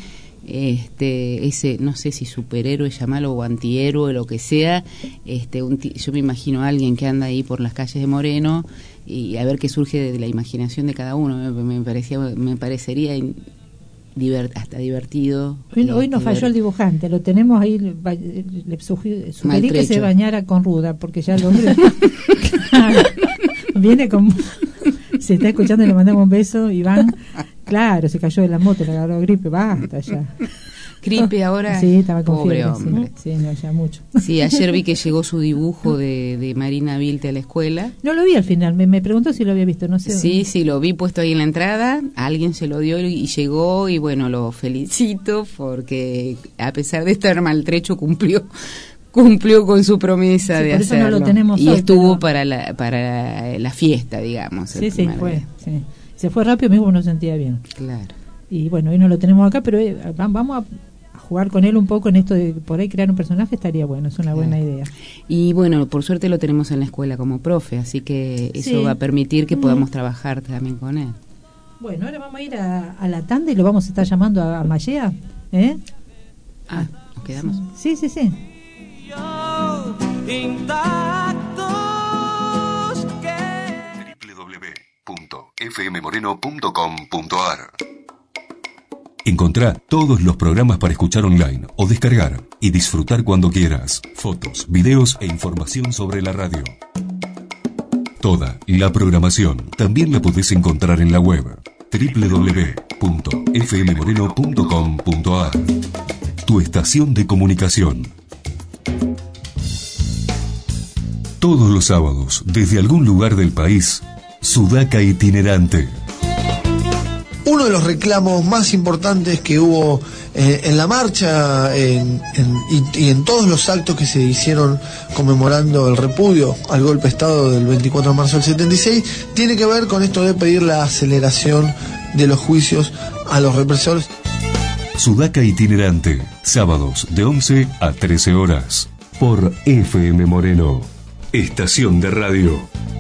este, ese, no sé si superhéroe, llamarlo o antihéroe, lo que sea, este, un t yo me imagino a alguien que anda ahí por las calles de Moreno y a ver qué surge de, de la imaginación de cada uno. Me, me parecía, me parecería in, divert, hasta divertido. Hoy, hoy nos falló el dibujante, lo tenemos ahí, le, le sugerí, sugerí que se bañara con ruda, porque ya el hombre claro, viene con... Se está escuchando y le mandamos un beso, Iván. Claro, se cayó de la moto, le agarró gripe, basta ya. Gripe ahora. Sí, estaba con pobre fiebre, hombre. Sí, sí, no, ya mucho. Sí, ayer vi que llegó su dibujo de, de Marina Vilte a la escuela. No lo vi al final, me, me preguntó si lo había visto, no sé. Sí, dónde. sí, lo vi puesto ahí en la entrada, alguien se lo dio y llegó y bueno, lo felicito porque a pesar de estar maltrecho cumplió cumplió con su promesa sí, de por eso hacerlo. No lo tenemos y hoy, estuvo pero... para la para la fiesta, digamos. Sí, sí, fue. Sí. Se fue rápido, mismo no sentía bien. Claro. Y bueno, hoy no lo tenemos acá, pero eh, vamos a jugar con él un poco en esto de por ahí crear un personaje, estaría bueno, es una claro. buena idea. Y bueno, por suerte lo tenemos en la escuela como profe, así que eso sí. va a permitir que mm. podamos trabajar también con él. Bueno, ahora vamos a ir a, a la tanda y lo vamos a estar llamando a, a Mayea, ¿eh? Ah, ¿nos quedamos? Sí, sí, sí. Intactos que... doble u doble u doble u punto f m moreno punto com punto a r. Encontrá todos los programas para escuchar online o descargar y disfrutar cuando quieras. Fotos, videos e información sobre la radio. Toda la programación también la podés encontrar en la web doble u doble u doble u punto f m moreno punto com punto a r. Tu estación de comunicación. Todos los sábados, desde algún lugar del país, Sudaca Itinerante. Uno de los reclamos más importantes que hubo eh, en la marcha en, en, y, y en todos los actos que se hicieron conmemorando el repudio al golpe de Estado del veinticuatro de marzo del setenta y seis tiene que ver con esto de pedir la aceleración de los juicios a los represores. Sudaca Itinerante, sábados de once a trece horas, por F M Moreno, estación de radio.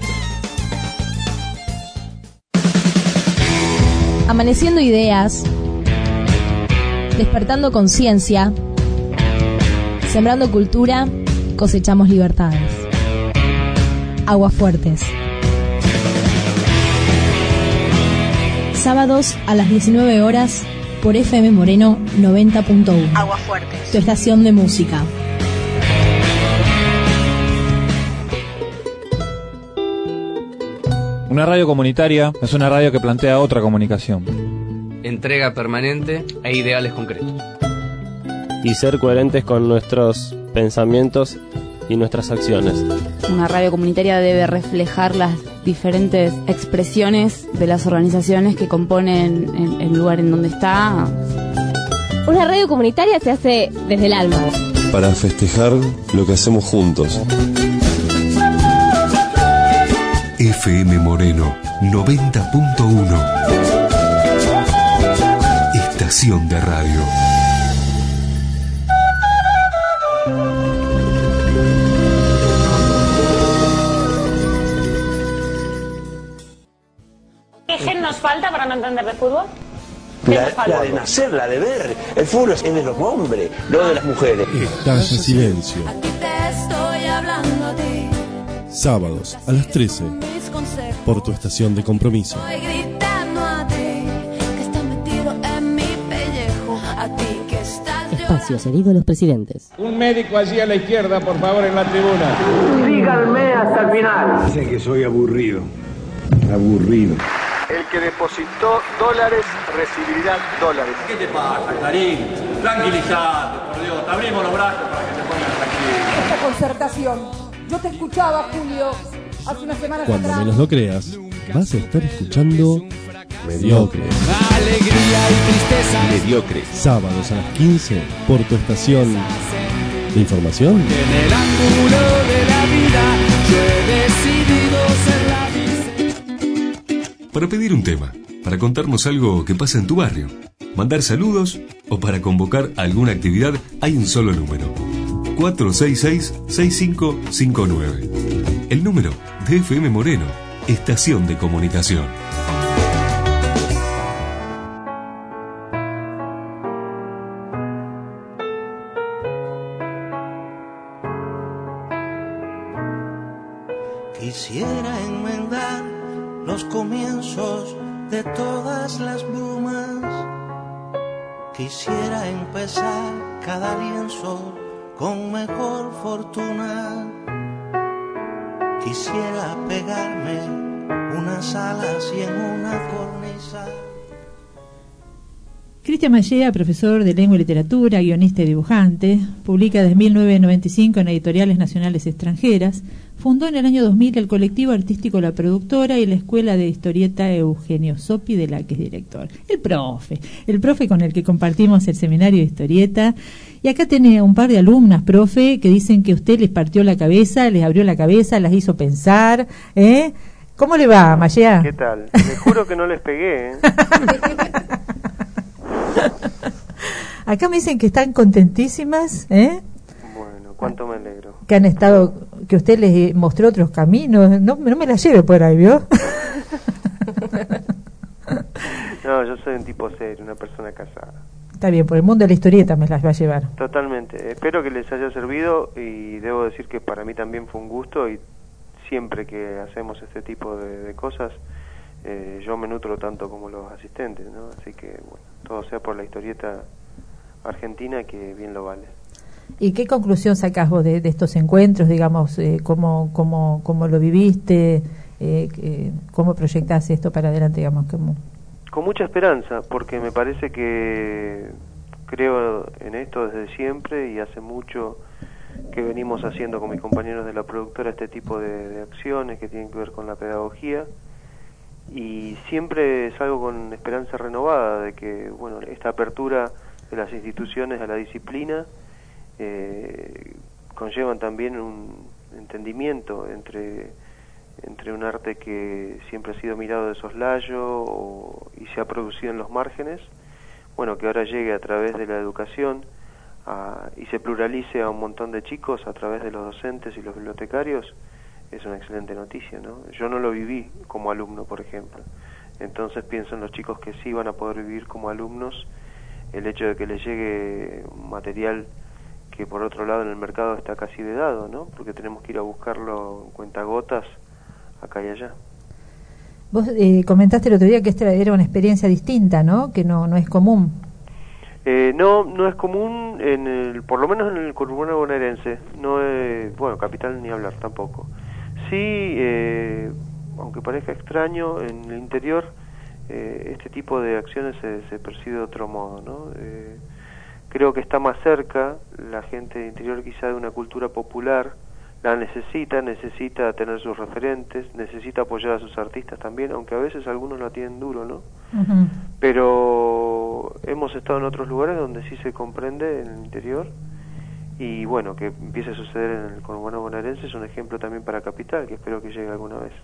Amaneciendo ideas, despertando conciencia, sembrando cultura, cosechamos libertades. Aguas Fuertes. Sábados a las diecinueve horas por F M Moreno noventa punto uno. Aguafuertes. Tu estación de música. Una radio comunitaria es una radio que plantea otra comunicación. Entrega permanente e ideales concretos. Y ser coherentes con nuestros pensamientos y nuestras acciones. Una radio comunitaria debe reflejar las diferentes expresiones de las organizaciones que componen el, el lugar en donde está. Una radio comunitaria se hace desde el alma. Para festejar lo que hacemos juntos. F M Moreno noventa punto uno. Estación de radio. ¿Qué gen nos falta para no entender de fútbol? La, la de nacer, la de ver. El fútbol es de los hombres, no de las mujeres. Estalla silencio. Aquí te estoy hablando a ti. Sábados a las trece. Por tu estación de compromiso. Estoy gritando a ti, que estás metido en mi pellejo. A ti que estás Espacio cedido a los presidentes. Un médico allí a la izquierda, por favor, en la tribuna. Síganme hasta el final. Dicen que soy aburrido. Aburrido. El que depositó dólares recibirá dólares. ¿Qué te pasa, Clarín? Tranquilizate, por Dios. Te abrimos los brazos para que te pongas tranquilo. Esta concertación. Yo te escuchaba, Julio, hace unas semanas Cuando atrás. menos lo creas, vas a estar escuchando Mediocre. Alegría y tristeza. Mediocre. Sábados a las quince por tu estación de información. En el ángulo de la vida yo he decidido ser la Para pedir un tema, para contarnos algo que pasa en tu barrio, mandar saludos o para convocar alguna actividad, hay un solo número. cuatro seis seis, seis cinco cinco nueve. El número de F M Moreno, Estación de Comunicación. Quisiera enmendar los comienzos de todas las brumas. Quisiera empezar cada lienzo con mejor fortuna. Quisiera pegarme unas alas y en una cornisa. Cristian Mallea, profesor de Lengua y Literatura, guionista y dibujante, publica desde mil novecientos noventa y cinco en editoriales nacionales extranjeras. Fundó en el año dos mil el colectivo artístico La Productora y la Escuela de Historieta Eugenio Sopi, de la que es director. El profe, el profe con el que compartimos el seminario de historieta. Y acá tiene un par de alumnas, profe, que dicen que usted les partió la cabeza, les abrió la cabeza, las hizo pensar. ¿eh? ¿Cómo le va, Mallea? ¿Qué tal? Le juro que no les pegué. ¿eh? Acá me dicen que están contentísimas, ¿eh? Bueno, cuánto me alegro. Que han estado, que usted les mostró otros caminos. No, no me la lleve por ahí, ¿vio? No, yo soy un tipo serio, una persona casada. Está bien, por el mundo de la historieta me las va a llevar. Totalmente. Espero que les haya servido y debo decir que para mí también fue un gusto y siempre que hacemos este tipo de, de cosas eh, yo me nutro tanto como los asistentes, ¿no? Así que, bueno, todo sea por la historieta argentina que bien lo vale. ¿Y qué conclusión sacás vos de, de estos encuentros, digamos, eh, cómo, cómo, cómo lo viviste, eh, eh, cómo proyectás esto para adelante, digamos? Como... Con mucha esperanza, porque me parece que creo en esto desde siempre y hace mucho que venimos haciendo con mis compañeros de la productora este tipo de, de acciones que tienen que ver con la pedagogía y siempre salgo con esperanza renovada de que, bueno, esta apertura de las instituciones a la disciplina eh, conllevan también un entendimiento entre entre un arte que siempre ha sido mirado de soslayo o, y se ha producido en los márgenes, bueno, que ahora llegue a través de la educación a, y se pluralice a un montón de chicos a través de los docentes y los bibliotecarios, es una excelente noticia, ¿no? Yo no lo viví como alumno, por ejemplo, entonces pienso en los chicos que sí van a poder vivir como alumnos el hecho de que les llegue un material que por otro lado en el mercado está casi vedado, ¿no? Porque tenemos que ir a buscarlo en cuentagotas acá y allá. Vos eh, comentaste el otro día que esta era una experiencia distinta, ¿no? Que no no es común. Eh, no, no es común, en el, por lo menos en el conurbano bonaerense. No es, bueno, capital ni hablar tampoco. Sí, eh, aunque parezca extraño, en el interior eh, este tipo de acciones se, se percibe de otro modo, ¿no? Eh, creo que está más cerca la gente del interior quizá de una cultura popular. La necesita, necesita tener sus referentes, necesita apoyar a sus artistas también, aunque a veces algunos la tienen duro, ¿no? Uh-huh. Pero hemos estado en otros lugares donde sí se comprende en el interior, y bueno, que empiece a suceder en el conurbano bonaerense es un ejemplo también para Capital, que espero que llegue alguna vez.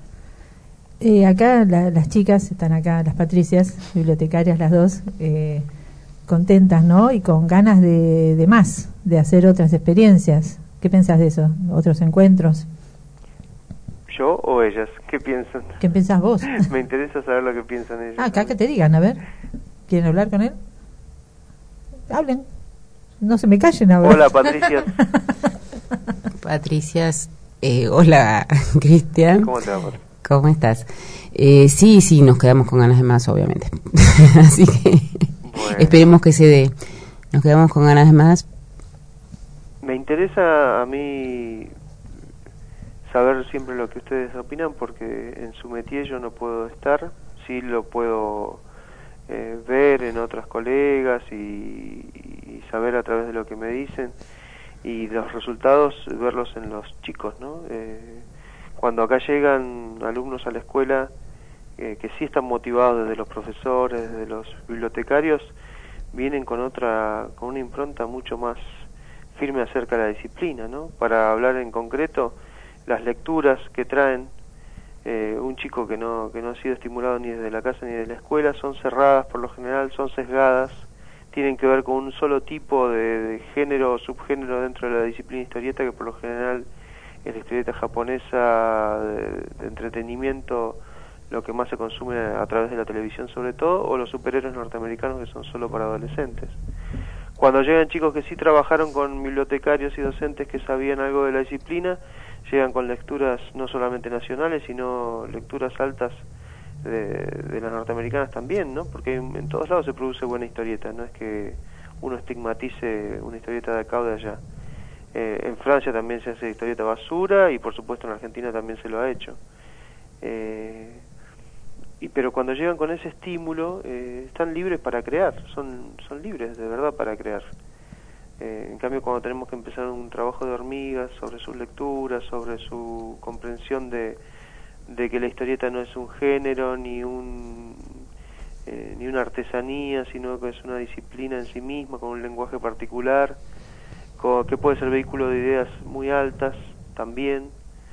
Eh, acá la, las chicas, están acá las Patricias, bibliotecarias las dos, eh, contentas, ¿no? Y con ganas de, de más, de hacer otras experiencias. ¿Qué pensás de eso? ¿Otros encuentros? ¿Yo o ellas? ¿Qué piensan? ¿Qué pensás vos? Me interesa saber lo que piensan ellas. Ah, acá que te digan, a ver. ¿Quieren hablar con él? Hablen. No se me callen ahora. Hola, Patricias. Patricias. Eh, hola, Cristian. ¿Cómo te va, Patri? ¿Cómo estás? Eh, sí, sí, nos quedamos con ganas de más, obviamente. Así que bueno, esperemos que se dé. Nos quedamos con ganas de más. Me interesa a mí saber siempre lo que ustedes opinan, porque en su métier yo no puedo estar, sí lo puedo eh, ver en otras colegas y, y saber a través de lo que me dicen, y los resultados verlos en los chicos, ¿no? Eh, cuando acá llegan alumnos a la escuela eh, que sí están motivados desde los profesores, desde los bibliotecarios, vienen con otra, con una impronta mucho más firme acerca de la disciplina, ¿no? Para hablar en concreto, las lecturas que traen eh, un chico que no que no ha sido estimulado ni desde la casa ni de la escuela son cerradas por lo general, son sesgadas, tienen que ver con un solo tipo de, de género o subgénero dentro de la disciplina historieta, que por lo general es la historieta japonesa de, de entretenimiento, lo que más se consume a través de la televisión sobre todo, o los superhéroes norteamericanos que son solo para adolescentes. Cuando llegan chicos que sí trabajaron con bibliotecarios y docentes que sabían algo de la disciplina, llegan con lecturas no solamente nacionales, sino lecturas altas de, de las norteamericanas también, ¿no? Porque en, en todos lados se produce buena historieta, no es que uno estigmatice una historieta de acá o de allá. Eh, en Francia también se hace historieta basura, y por supuesto en Argentina también se lo ha hecho. Eh, y pero cuando llegan con ese estímulo, eh, están libres para crear, son son libres de verdad para crear. Eh, en cambio, cuando tenemos que empezar un trabajo de hormigas sobre sus lecturas, sobre su comprensión de, de que la historieta no es un género ni un eh, ni una artesanía, sino que es una disciplina en sí misma, con un lenguaje particular, con, que puede ser vehículo de ideas muy altas también,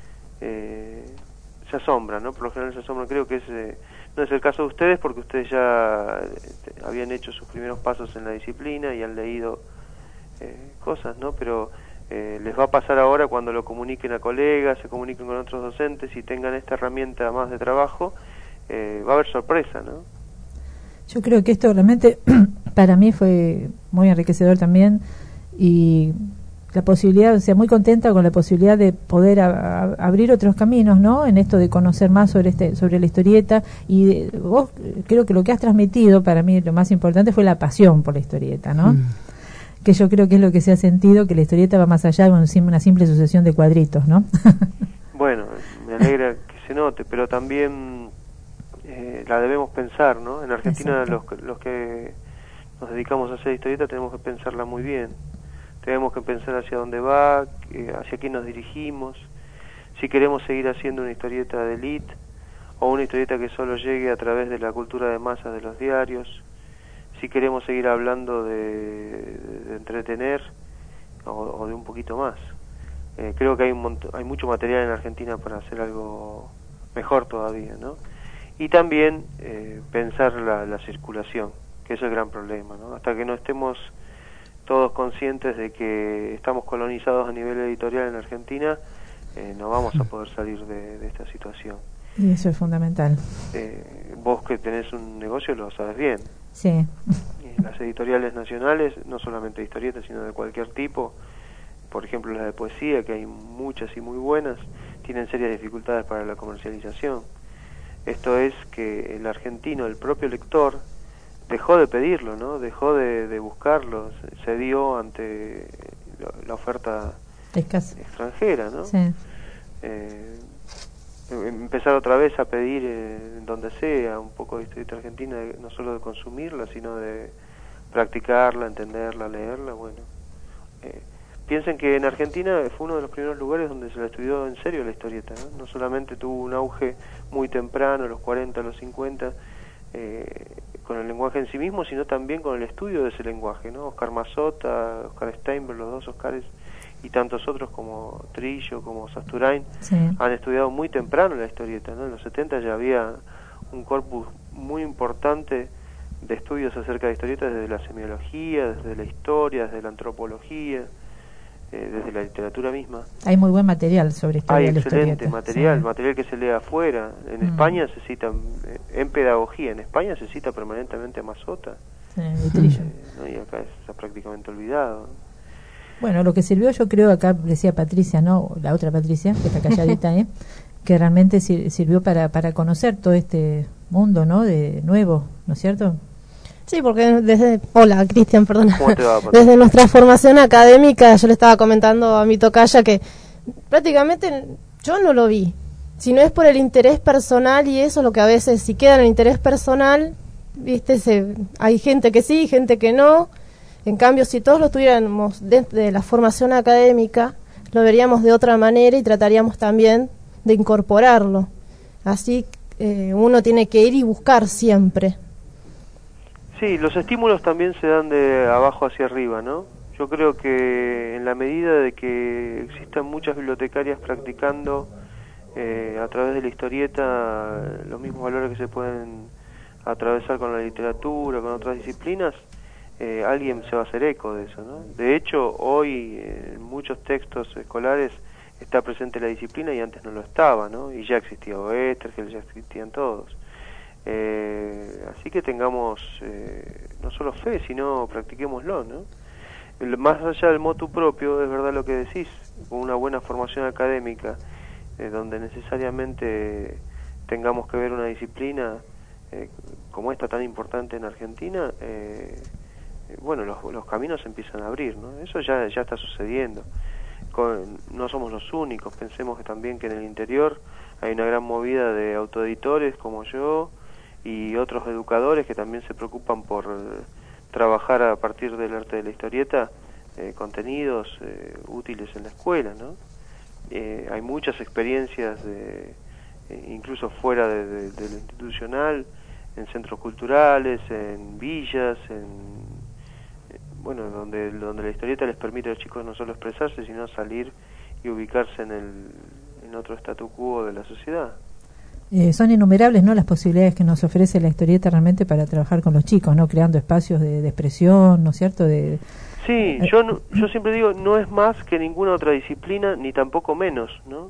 eh, se asombran, ¿no? Por lo general se asombran. Creo que es, eh, no es el caso de ustedes, porque ustedes ya eh, habían hecho sus primeros pasos en la disciplina y han leído eh, cosas, ¿no? Pero eh, les va a pasar ahora cuando lo comuniquen a colegas, se comuniquen con otros docentes y tengan esta herramienta más de trabajo, eh, va a haber sorpresa, ¿no? Yo creo que esto realmente para mí fue muy enriquecedor también, y la posibilidad, o sea, muy contenta con la posibilidad de poder a, a, abrir otros caminos, ¿no? En esto de conocer más sobre este sobre la historieta, y de, vos creo que lo que has transmitido, para mí lo más importante fue la pasión por la historieta, ¿no? Mm. Que yo creo que es lo que se ha sentido, que la historieta va más allá de un, una simple sucesión de cuadritos, ¿no? Bueno, me alegra que se note, pero también eh, la debemos pensar, ¿no? En Argentina los, los que nos dedicamos a hacer historieta tenemos que pensarla muy bien. Tenemos que pensar hacia dónde va, hacia quién nos dirigimos, si queremos seguir haciendo una historieta de élite o una historieta que solo llegue a través de la cultura de masas de los diarios, si queremos seguir hablando de, de entretener o, o de un poquito más. Eh, creo que hay, un mont- hay mucho material en Argentina para hacer algo mejor todavía, ¿no? Y también eh, pensar la, la circulación, que es el gran problema, ¿no? Hasta que no estemos todos conscientes de que estamos colonizados a nivel editorial en Argentina, eh, no vamos a poder salir de, de esta situación. Y eso es fundamental. Eh, vos que tenés un negocio lo sabes bien. Sí. Eh, las editoriales nacionales, no solamente de historietas, sino de cualquier tipo, por ejemplo las de poesía, que hay muchas y muy buenas, tienen serias dificultades para la comercialización. Esto es que el argentino, el propio lector, dejó de pedirlo, ¿no? Dejó de, de buscarlo, se dio ante la oferta Escasa. extranjera, ¿no? Sí. Eh, empezar otra vez a pedir eh, donde sea un poco de historieta argentina, no solo de consumirla, sino de practicarla, entenderla, leerla, bueno. Eh, piensen que en Argentina fue uno de los primeros lugares donde se la estudió en serio la historieta, ¿no? No solamente tuvo un auge muy temprano, los cuarenta, los cincuenta, eh, con el lenguaje en sí mismo, sino también con el estudio de ese lenguaje, ¿no? Oscar Mazota, Oscar Steinberg, los dos Oscares, y tantos otros como Trillo, como Sasturain, sí. han estudiado muy temprano la historieta, ¿no? En los setenta ya había un corpus muy importante de estudios acerca de historieta desde la semiología, desde la historia, desde la antropología, eh, desde la literatura misma. Hay muy buen material sobre historia Hay de la excelente historieta. material, Sí. material que se lee afuera. En Mm. España se cita, eh, en pedagogía, en España se cita permanentemente a Mazota, Sí, y Trillo. eh, ¿no? Y acá está prácticamente olvidado. Bueno, lo que sirvió, yo creo, acá decía Patricia, ¿no? La otra Patricia, que está calladita, ¿eh? Que realmente sir- sirvió para, para conocer todo este mundo, ¿no? De nuevo, ¿no es cierto? Sí, porque desde... Hola, Cristian, perdona. ¿Cómo te va, Patricia? Desde nuestra formación académica, yo le estaba comentando a mi tocaya que prácticamente yo no lo vi. Si no es por el interés personal y eso, lo que a veces, si queda en el interés personal, viste, se, hay gente que sí, gente que no. En cambio, si todos lo tuviéramos dentro de la formación académica, lo veríamos de otra manera y trataríamos también de incorporarlo. Así eh, uno tiene que ir y buscar siempre. Sí, los estímulos también se dan de abajo hacia arriba, ¿no? Yo creo que en la medida de que existan muchas bibliotecarias practicando eh, a través de la historieta los mismos valores que se pueden atravesar con la literatura, con otras disciplinas, eh, alguien se va a hacer eco de eso, ¿no? De hecho, hoy eh, en muchos textos escolares está presente la disciplina y antes no lo estaba, ¿no? Y ya existía Oestergel, ya existían todos. Eh, así que tengamos eh, no solo fe, sino practiquémoslo, ¿no? El, más allá del motu propio, es verdad lo que decís, con una buena formación académica, eh, donde necesariamente tengamos que ver una disciplina eh, como esta tan importante en Argentina, eh, eh, bueno, los, los caminos se empiezan a abrir, ¿no? Eso ya, ya está sucediendo. Con, no somos los únicos, pensemos que también que en el interior hay una gran movida de autoeditores como yo y otros educadores que también se preocupan por eh, trabajar a partir del arte de la historieta eh, contenidos eh, útiles en la escuela, ¿no? Eh, hay muchas experiencias de, eh, incluso fuera de, de, de lo institucional, en centros culturales, en villas, en bueno, donde donde la historieta les permite a los chicos no solo expresarse, sino salir y ubicarse en el en otro statu quo de la sociedad. Eh, son innumerables, ¿no?, las posibilidades que nos ofrece la historieta realmente para trabajar con los chicos, ¿no? Creando espacios de, de expresión, ¿no es cierto? De, sí, eh, yo no, yo siempre digo, no es más que ninguna otra disciplina, ni tampoco menos, ¿no?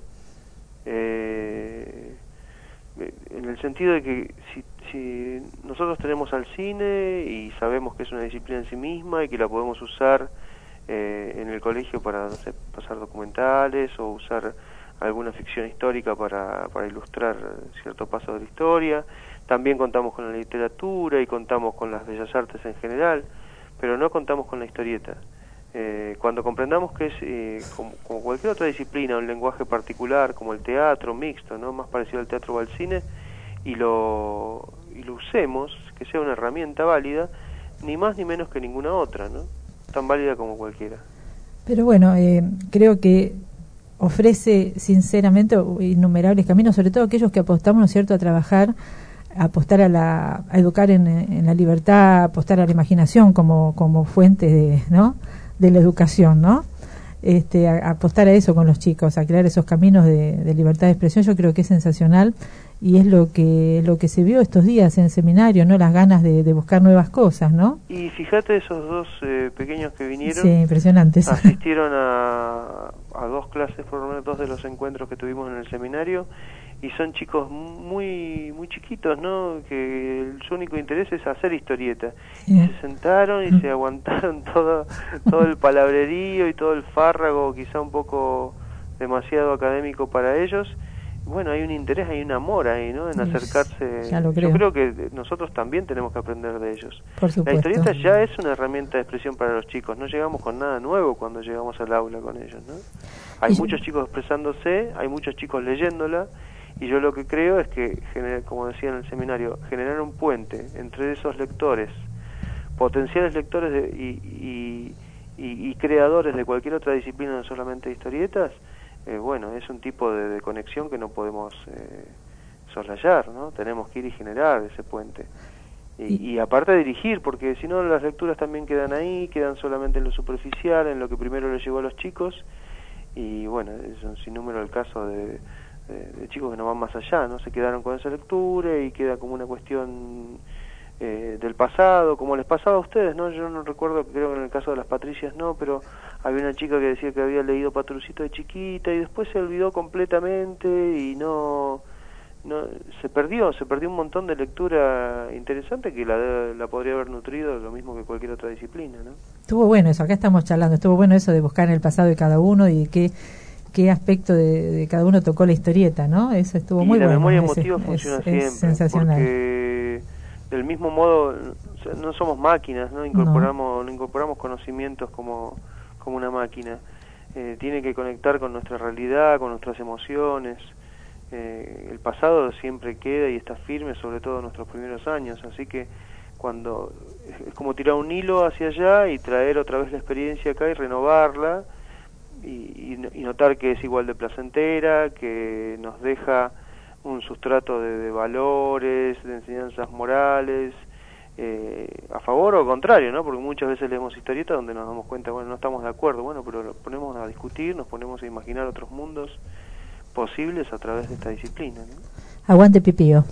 Eh, en el sentido de que si, si nosotros tenemos al cine y sabemos que es una disciplina en sí misma y que la podemos usar eh, en el colegio para, no sé, pasar documentales o usar alguna ficción histórica para, para ilustrar cierto paso de la historia, también contamos con la literatura y contamos con las bellas artes en general, pero no contamos con la historieta. Eh, cuando comprendamos que es, eh, como, como cualquier otra disciplina, un lenguaje particular, como el teatro mixto, ¿no?, más parecido al teatro o al cine, y lo, y lo usemos, que sea una herramienta válida, ni más ni menos que ninguna otra, ¿no?, tan válida como cualquiera. Pero bueno, eh, creo que ofrece sinceramente innumerables caminos, sobre todo aquellos que apostamos, ¿no es cierto?, a trabajar, a apostar a la, a educar en, en la libertad, a apostar a la imaginación como, como fuente de, ¿no?, de la educación, ¿no? Este, a, a apostar a eso con los chicos, a crear esos caminos de, de libertad de expresión. Yo creo que es sensacional y es lo que lo que se vio estos días en el seminario, ¿no? Las ganas de, de buscar nuevas cosas, ¿no? Y fíjate, esos dos eh, pequeños que vinieron, sí, impresionantes, asistieron a, a dos clases, por lo menos dos de los encuentros que tuvimos en el seminario, y son chicos muy muy chiquitos, ¿no?, que su único interés es hacer historieta. Sí. Y se sentaron y mm. se aguantaron todo todo el palabrerío y todo el fárrago, quizá un poco demasiado académico para ellos, bueno, hay un interés, hay un amor ahí, ¿no? En acercarse. Ya lo creo. Yo creo que nosotros también tenemos que aprender de ellos. Por supuesto. La historieta ya es una herramienta de expresión para los chicos. No llegamos con nada nuevo cuando llegamos al aula con ellos, ¿no? Hay muchos chicos expresándose, hay muchos chicos leyéndola, y yo lo que creo es que, gener- como decía en el seminario, generar un puente entre esos lectores, potenciales lectores de, y, y, y, y creadores de cualquier otra disciplina, no solamente de historietas. Eh, bueno, es un tipo de, de conexión que no podemos eh, soslayar, ¿no? Tenemos que ir y generar ese puente. Y, y aparte dirigir, porque si no las lecturas también quedan ahí, quedan solamente en lo superficial, en lo que primero les llegó a los chicos, y bueno, es un sinnúmero el caso de, de, de chicos que no van más allá, ¿no? Se quedaron con esa lectura y queda como una cuestión eh, del pasado, como les pasaba a ustedes, ¿no? Yo no recuerdo, creo que en el caso de las Patricias no, pero había una chica que decía que había leído Patrucito de chiquita y después se olvidó completamente y no, no se perdió, se perdió un montón de lectura interesante que la, la podría haber nutrido lo mismo que cualquier otra disciplina, ¿no? Estuvo bueno eso, acá estamos charlando, estuvo bueno eso de buscar en el pasado de cada uno y qué qué aspecto de, de cada uno tocó la historieta, ¿no? Eso estuvo y muy la bueno. memoria ese, emotiva es, funciona es, siempre, es sensacional. Porque del mismo modo no somos máquinas, no incorporamos, no. no incorporamos conocimientos como como una máquina. Eh, tiene que conectar con nuestra realidad, con nuestras emociones. Eh, el pasado siempre queda y está firme, sobre todo en nuestros primeros años, así que cuando es, es como tirar un hilo hacia allá y traer otra vez la experiencia acá y renovarla y, y, y notar que es igual de placentera, que nos deja un sustrato de, de valores, de enseñanzas morales, eh, a favor o contrario, ¿no? Porque muchas veces leemos historietas donde nos damos cuenta, bueno, no estamos de acuerdo, bueno, pero nos ponemos a discutir, nos ponemos a imaginar otros mundos posibles a través de esta disciplina, ¿no? Aguante Pipío.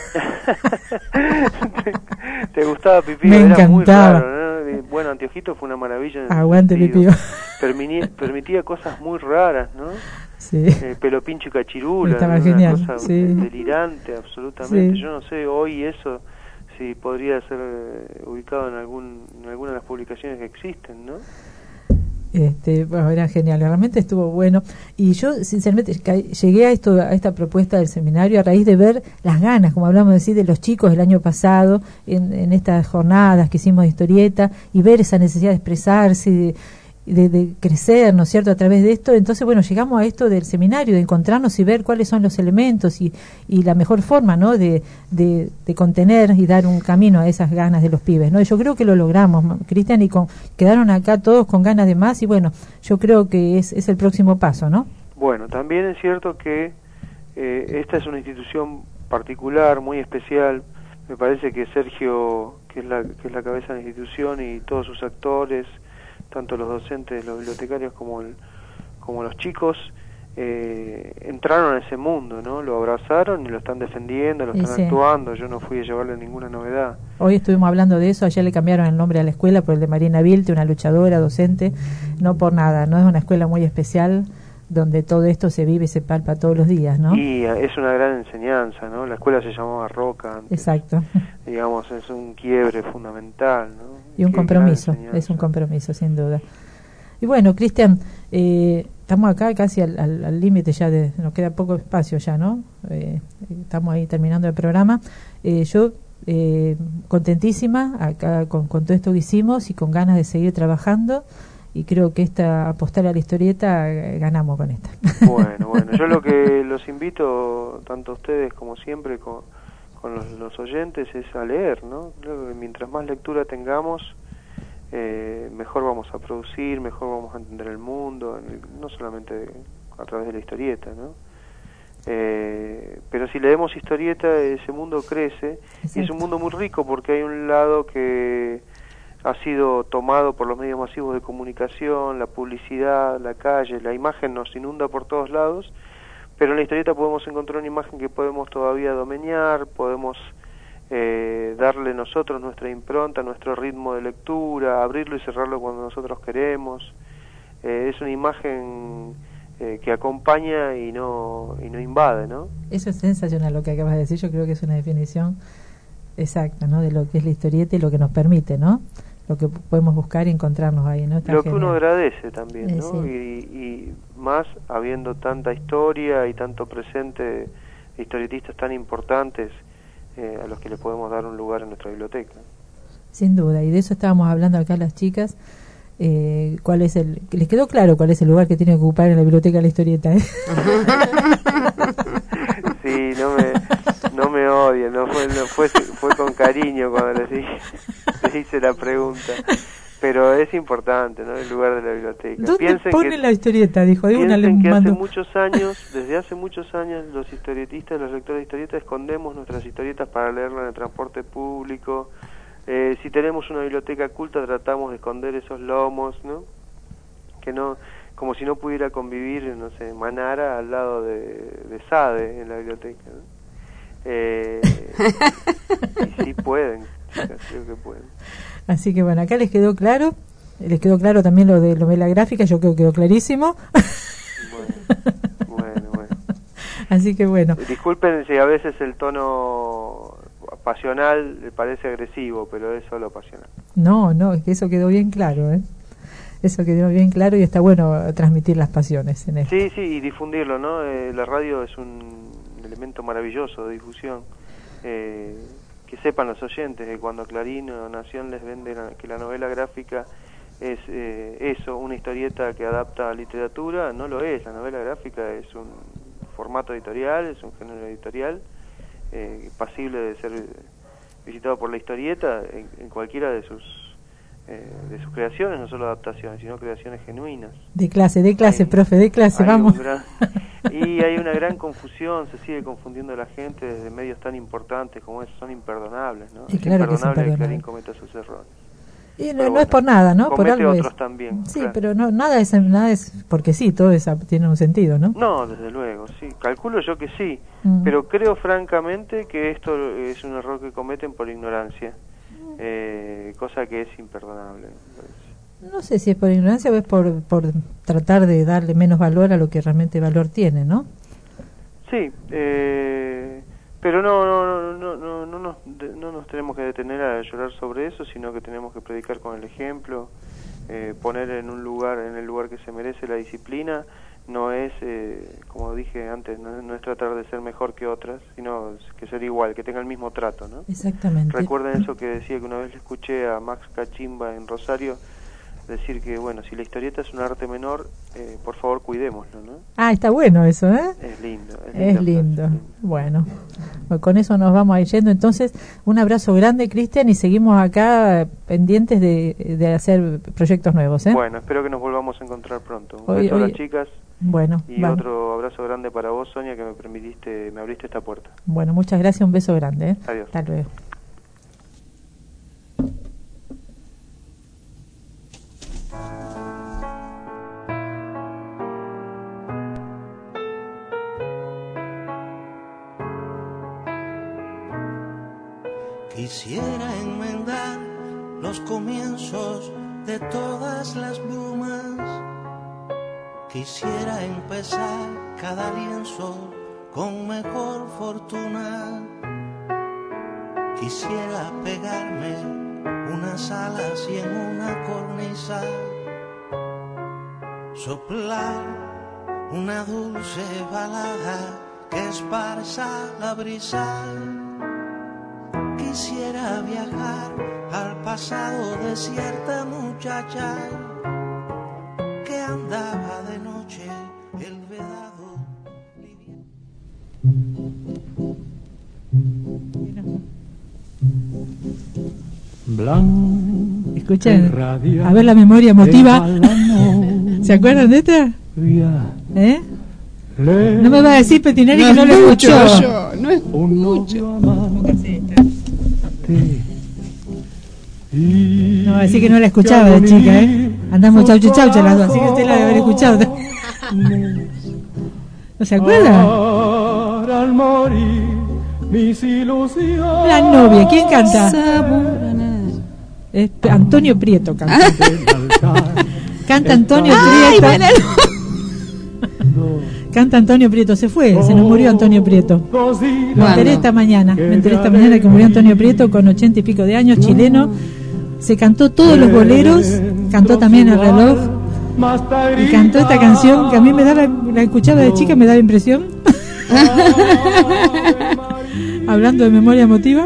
¿Te, te gustaba Pipío? Me Era encantaba. Muy raro, ¿no? Bueno, Anteojito fue una maravilla en ese Aguante sentido. Pipío. Permitía, permitía cosas muy raras, ¿no? Sí. Eh, pelo pincho y cachirula, estaba una genial, cosa sí. delirante absolutamente. Sí. Yo no sé hoy eso si podría ser eh, ubicado en algún en alguna de las publicaciones que existen, ¿no? Este, bueno, era genial, realmente estuvo bueno. Y yo, sinceramente, llegué a esto, a esta propuesta del seminario a raíz de ver las ganas, como hablamos de decir, de los chicos el año pasado, en, en estas jornadas que hicimos de historieta, y ver esa necesidad de expresarse, de, de, de crecer, ¿no es cierto?, a través de esto. Entonces, bueno, llegamos a esto del seminario, de encontrarnos y ver cuáles son los elementos y, y la mejor forma, ¿no?, de, de, de contener y dar un camino a esas ganas de los pibes, ¿no? Y yo creo que lo logramos, Cristian, y con, quedaron acá todos con ganas de más, y bueno, yo creo que es, es el próximo paso, ¿no? Bueno, también es cierto que eh, esta es una institución particular, muy especial. Me parece que Sergio, que es la, que es la cabeza de la institución, y todos sus actores, tanto los docentes, los bibliotecarios como el, como los chicos, eh, entraron a ese mundo, ¿no? Lo abrazaron y lo están defendiendo, lo están sí. actuando. Yo no fui a llevarle ninguna novedad. Hoy estuvimos hablando de eso, ayer le cambiaron el nombre a la escuela por el de Marina Vilte, una luchadora, docente, no por nada, no es una escuela muy especial donde todo esto se vive y se palpa todos los días, ¿no? Y es una gran enseñanza, ¿no? La escuela se llamaba Roca antes. Exacto. Digamos, es un quiebre fundamental, ¿no? Y un Qué compromiso, es un compromiso, sin duda. Y bueno, Cristian, eh, estamos acá casi al límite ya, de, nos queda poco espacio ya, ¿no? Eh, estamos ahí terminando el programa. Eh, yo, eh, contentísima acá con, con todo esto que hicimos y con ganas de seguir trabajando. Y creo que esta apostar a la historieta eh, ganamos con esta. Bueno, bueno, yo lo que los invito, tanto a ustedes como siempre, con, con los, los oyentes, es a leer, ¿no? Creo que mientras más lectura tengamos, eh, mejor vamos a producir, mejor vamos a entender el mundo, no solamente a través de la historieta, ¿no? Eh, pero si leemos historieta, ese mundo crece. Exacto. Y es un mundo muy rico porque hay un lado que ha sido tomado por los medios masivos de comunicación, la publicidad, la calle, la imagen nos inunda por todos lados, pero en la historieta podemos encontrar una imagen que podemos todavía domeñar, podemos eh, darle nosotros nuestra impronta, nuestro ritmo de lectura, abrirlo y cerrarlo cuando nosotros queremos. Eh, es una imagen eh, que acompaña y no, y no invade, ¿no? Eso es sensacional lo que acabas de decir, yo creo que es una definición exacta, ¿no?, de lo que es la historieta y lo que nos permite, ¿no? lo que podemos buscar y encontrarnos ahí, ¿no? Está lo que genial. uno agradece también, Eh, ¿no? sí. Y, y más habiendo tanta historia y tanto presente, historietistas tan importantes eh, a los que les podemos dar un lugar en nuestra biblioteca. Sin duda, y de eso estábamos hablando acá las chicas. Eh, ¿Cuál es el? ¿Les quedó claro cuál es el lugar que tiene que ocupar en la biblioteca la historieta? ¿eh? Sí, no me, no me odien, no fue, no fue, fue con cariño cuando les hice, les hice la pregunta. Pero es importante, ¿no? El lugar de la biblioteca. ¿Dónde piensen pone que, la historieta? Dijo, de una le piensen que hace mando. muchos años, desde hace muchos años, los historietistas, los lectores de historietas, escondemos nuestras historietas para leerlas en el transporte público. Eh, si tenemos una biblioteca culta, tratamos de esconder esos lomos, ¿no? Que no, como si no pudiera convivir, no sé, Manara al lado de, de Sade en la biblioteca, ¿no? Eh, y sí pueden, chicas, creo que pueden. Así que bueno, acá les quedó claro, les quedó claro también lo de novela gráfica, yo creo que quedó clarísimo. Bueno, bueno, bueno. Así que bueno. Disculpen si a veces el tono pasional le parece agresivo, pero es solo pasional. No, no, es que eso quedó bien claro, ¿eh? Eso quedó bien claro y está bueno transmitir las pasiones en esto. Sí, sí, y difundirlo, ¿no? Eh, la radio es un elemento maravilloso de difusión. Eh, que sepan los oyentes que cuando Clarín o Nación les vende la, que la novela gráfica es eh, eso, una historieta que adapta a literatura, no lo es. La novela gráfica es un formato editorial, es un género editorial eh, pasible de ser visitado por la historieta en, en cualquiera de sus eh, de sus creaciones, no solo adaptaciones, sino creaciones genuinas. De clase, de clase, hay, profe, de clase, hay vamos. Un gran, y hay una gran confusión, se sigue confundiendo la gente desde medios tan importantes como esos, son imperdonables, ¿no? Y es claro que es imperdonable que imperdonable. Clarín cometa sus errores. Y no, Pero no bueno, es por nada, ¿no? Por comete algo otros es. también. Sí, claro. pero no, nada es, nada es porque sí, todo es, tiene un sentido, ¿no? No, desde luego, sí. Calculo yo que sí, Mm. pero creo francamente que esto es un error que cometen por ignorancia, eh, cosa que es imperdonable. me parece. No sé si es por ignorancia o es por, por tratar de darle menos valor a lo que realmente valor tiene, ¿no? Sí, eh, pero no, no, no, no, no, nos, de- no nos tenemos que detener a llorar sobre eso, sino que tenemos que predicar con el ejemplo, eh, poner en un lugar, en el lugar que se merece la disciplina. No es, eh, como dije antes, no, no es tratar de ser mejor que otras, sino que ser igual, que tenga el mismo trato, ¿no? Exactamente. Recuerden eso que decía, que una vez le escuché a Max Cachimba en Rosario decir que, bueno, si la historieta es un arte menor, eh, por favor cuidémoslo, ¿no? Ah, está bueno eso, ¿eh? Es lindo. Es lindo. Bueno, pues con eso nos vamos a ir yendo. Entonces, un abrazo grande, Cristian, y seguimos acá pendientes de, de hacer proyectos nuevos, ¿eh? Bueno, espero que nos volvamos a encontrar pronto. Un Hoy- beso a hoy- las chicas. Bueno, Y va- otro abrazo grande para vos, Sonia, que me permitiste, me abriste esta puerta. bueno, muchas gracias, un beso grande, ¿eh? Adiós. Hasta luego. Quisiera enmendar los comienzos de todas las brumas. Quisiera empezar cada lienzo con mejor fortuna. Quisiera pegarme unas alas y en una cornisa soplar una dulce balada que esparza la brisa. Quisiera viajar al pasado de cierta muchacha que andaba de noche el vedado. Blanco. Escuchen, a ver la memoria emotiva. ¿Se acuerdan de esta? ¿Eh? No me va a decir Petinelli que no lo escuchó. no escucho. No, va a decir que no la escuchaba de chica, ¿eh? Andamos chauchu chaucha las dos, así que usted la debe haber escuchado. ¿No se acuerda? Al morir mis ilusiones. La novia, ¿quién canta? Es Antonio Prieto canta. Canta Antonio Ay, Prieto. Canta Antonio Prieto, se fue, se nos murió Antonio Prieto. Me enteré esta mañana, me enteré esta mañana que murió Antonio Prieto con ochenta y pico de años, chileno, se cantó todos los boleros, cantó también El reloj y cantó esta canción que a mí me daba, la escuchaba de chica, me daba impresión. Hablando de memoria emotiva,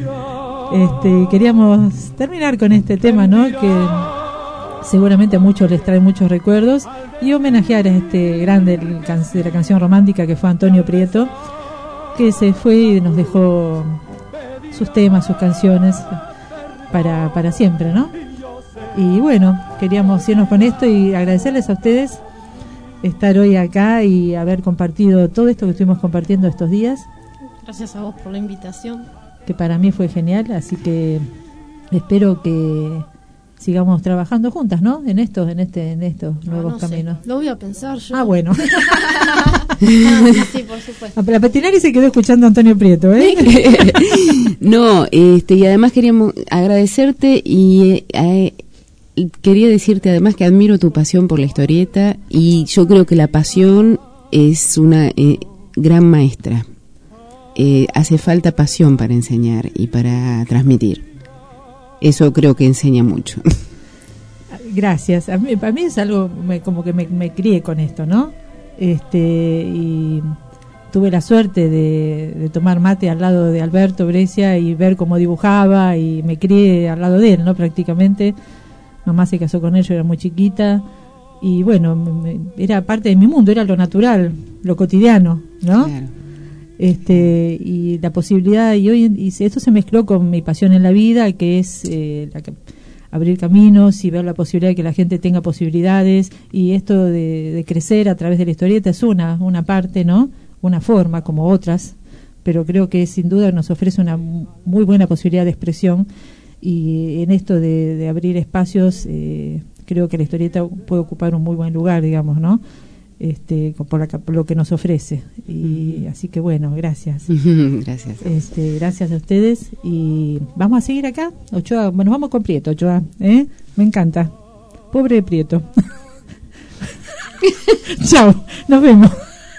este, queríamos terminar con este tema, ¿no? Que seguramente a muchos les trae muchos recuerdos, y homenajear a este grande de la canción romántica que fue Antonio Prieto, que se fue y nos dejó sus temas, sus canciones para, para siempre, ¿no? Y bueno, queríamos irnos con esto y agradecerles a ustedes estar hoy acá y haber compartido todo esto que estuvimos compartiendo estos días. Gracias a vos por la invitación. Que para mí fue genial, así que espero que sigamos trabajando juntas, ¿no? En estos, en este, en estos no, nuevos no caminos. Sé. Lo voy a pensar yo. Ah, bueno. Ah, sí, por supuesto. La Petinari se quedó escuchando a Antonio Prieto, ¿eh? No, este, y además queríamos agradecerte y eh, quería decirte además que admiro tu pasión por la historieta, y yo creo que la pasión es una eh, gran maestra. Eh, hace falta pasión para enseñar y para transmitir. Eso creo que enseña mucho. Gracias. A mí, para mí es algo me, como que me, me crié con esto, ¿no? Este, y tuve la suerte de, de tomar mate al lado de Alberto Brescia y ver cómo dibujaba, y me crié al lado de él, ¿no? Prácticamente. Mamá se casó con él, yo era muy chiquita, y bueno, me, era parte de mi mundo, era lo natural, lo cotidiano, ¿no? Claro. Este, y la posibilidad, y hoy y esto se mezcló con mi pasión en la vida, que es eh, la, abrir caminos y ver la posibilidad de que la gente tenga posibilidades, y esto de, de crecer a través de la historieta es una, una parte, ¿no? Una forma, como otras, pero creo que sin duda nos ofrece una muy buena posibilidad de expresión, y en esto de, de abrir espacios, eh, creo que la historieta puede ocupar un muy buen lugar, digamos, ¿no? Este, por, la, por lo que nos ofrece, y así que bueno, gracias. Gracias. Este, gracias a ustedes, y vamos a seguir acá. Ochoa, bueno, vamos con Prieto, Ochoa, ¿eh? Me encanta. Pobre Prieto. Chao, nos vemos.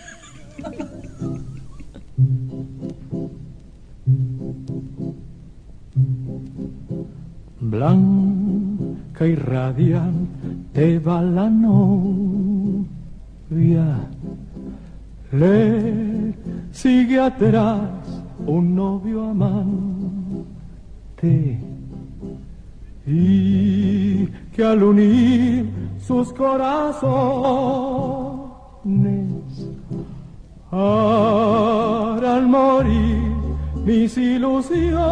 Blanca y radiante va la novia, le sigue atrás un novio amante, y que al unir sus corazones harán morir mis ilusiones.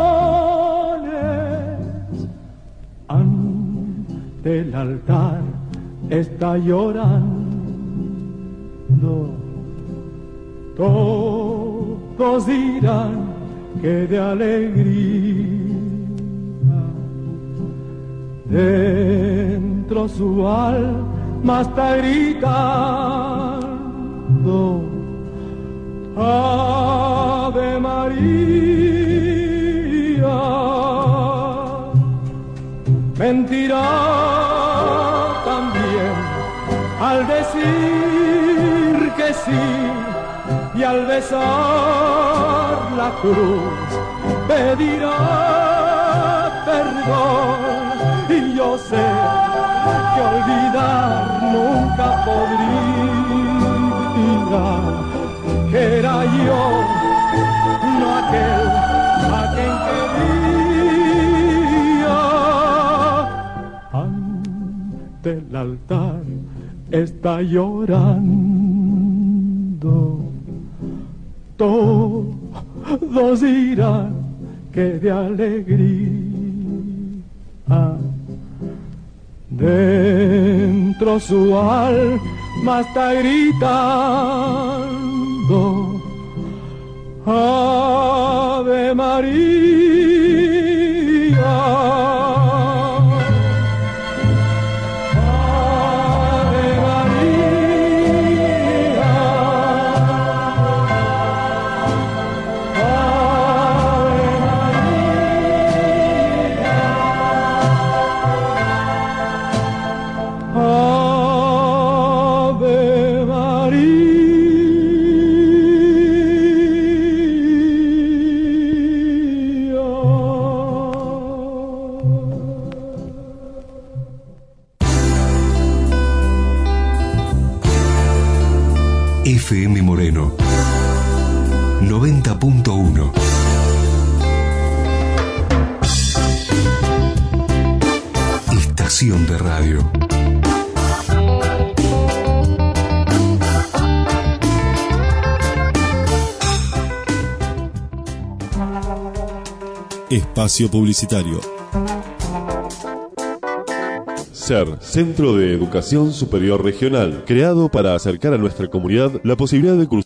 Ante el altar está llorando, todos dirán que de alegría dentro su alma está gritando Ave María. Mentirá también al decir que sí, y al besar la cruz pedirá perdón, y yo sé que olvidar nunca podría, que era yo, no aquel a quien quería. Ante el altar está llorando, todos dirán que de alegría dentro su alma está gritando Ave María. F M Moreno noventa punto uno. Estación de radio. Espacio publicitario. C E R, Centro de Educación Superior Regional, creado para acercar a nuestra comunidad la posibilidad de cruzar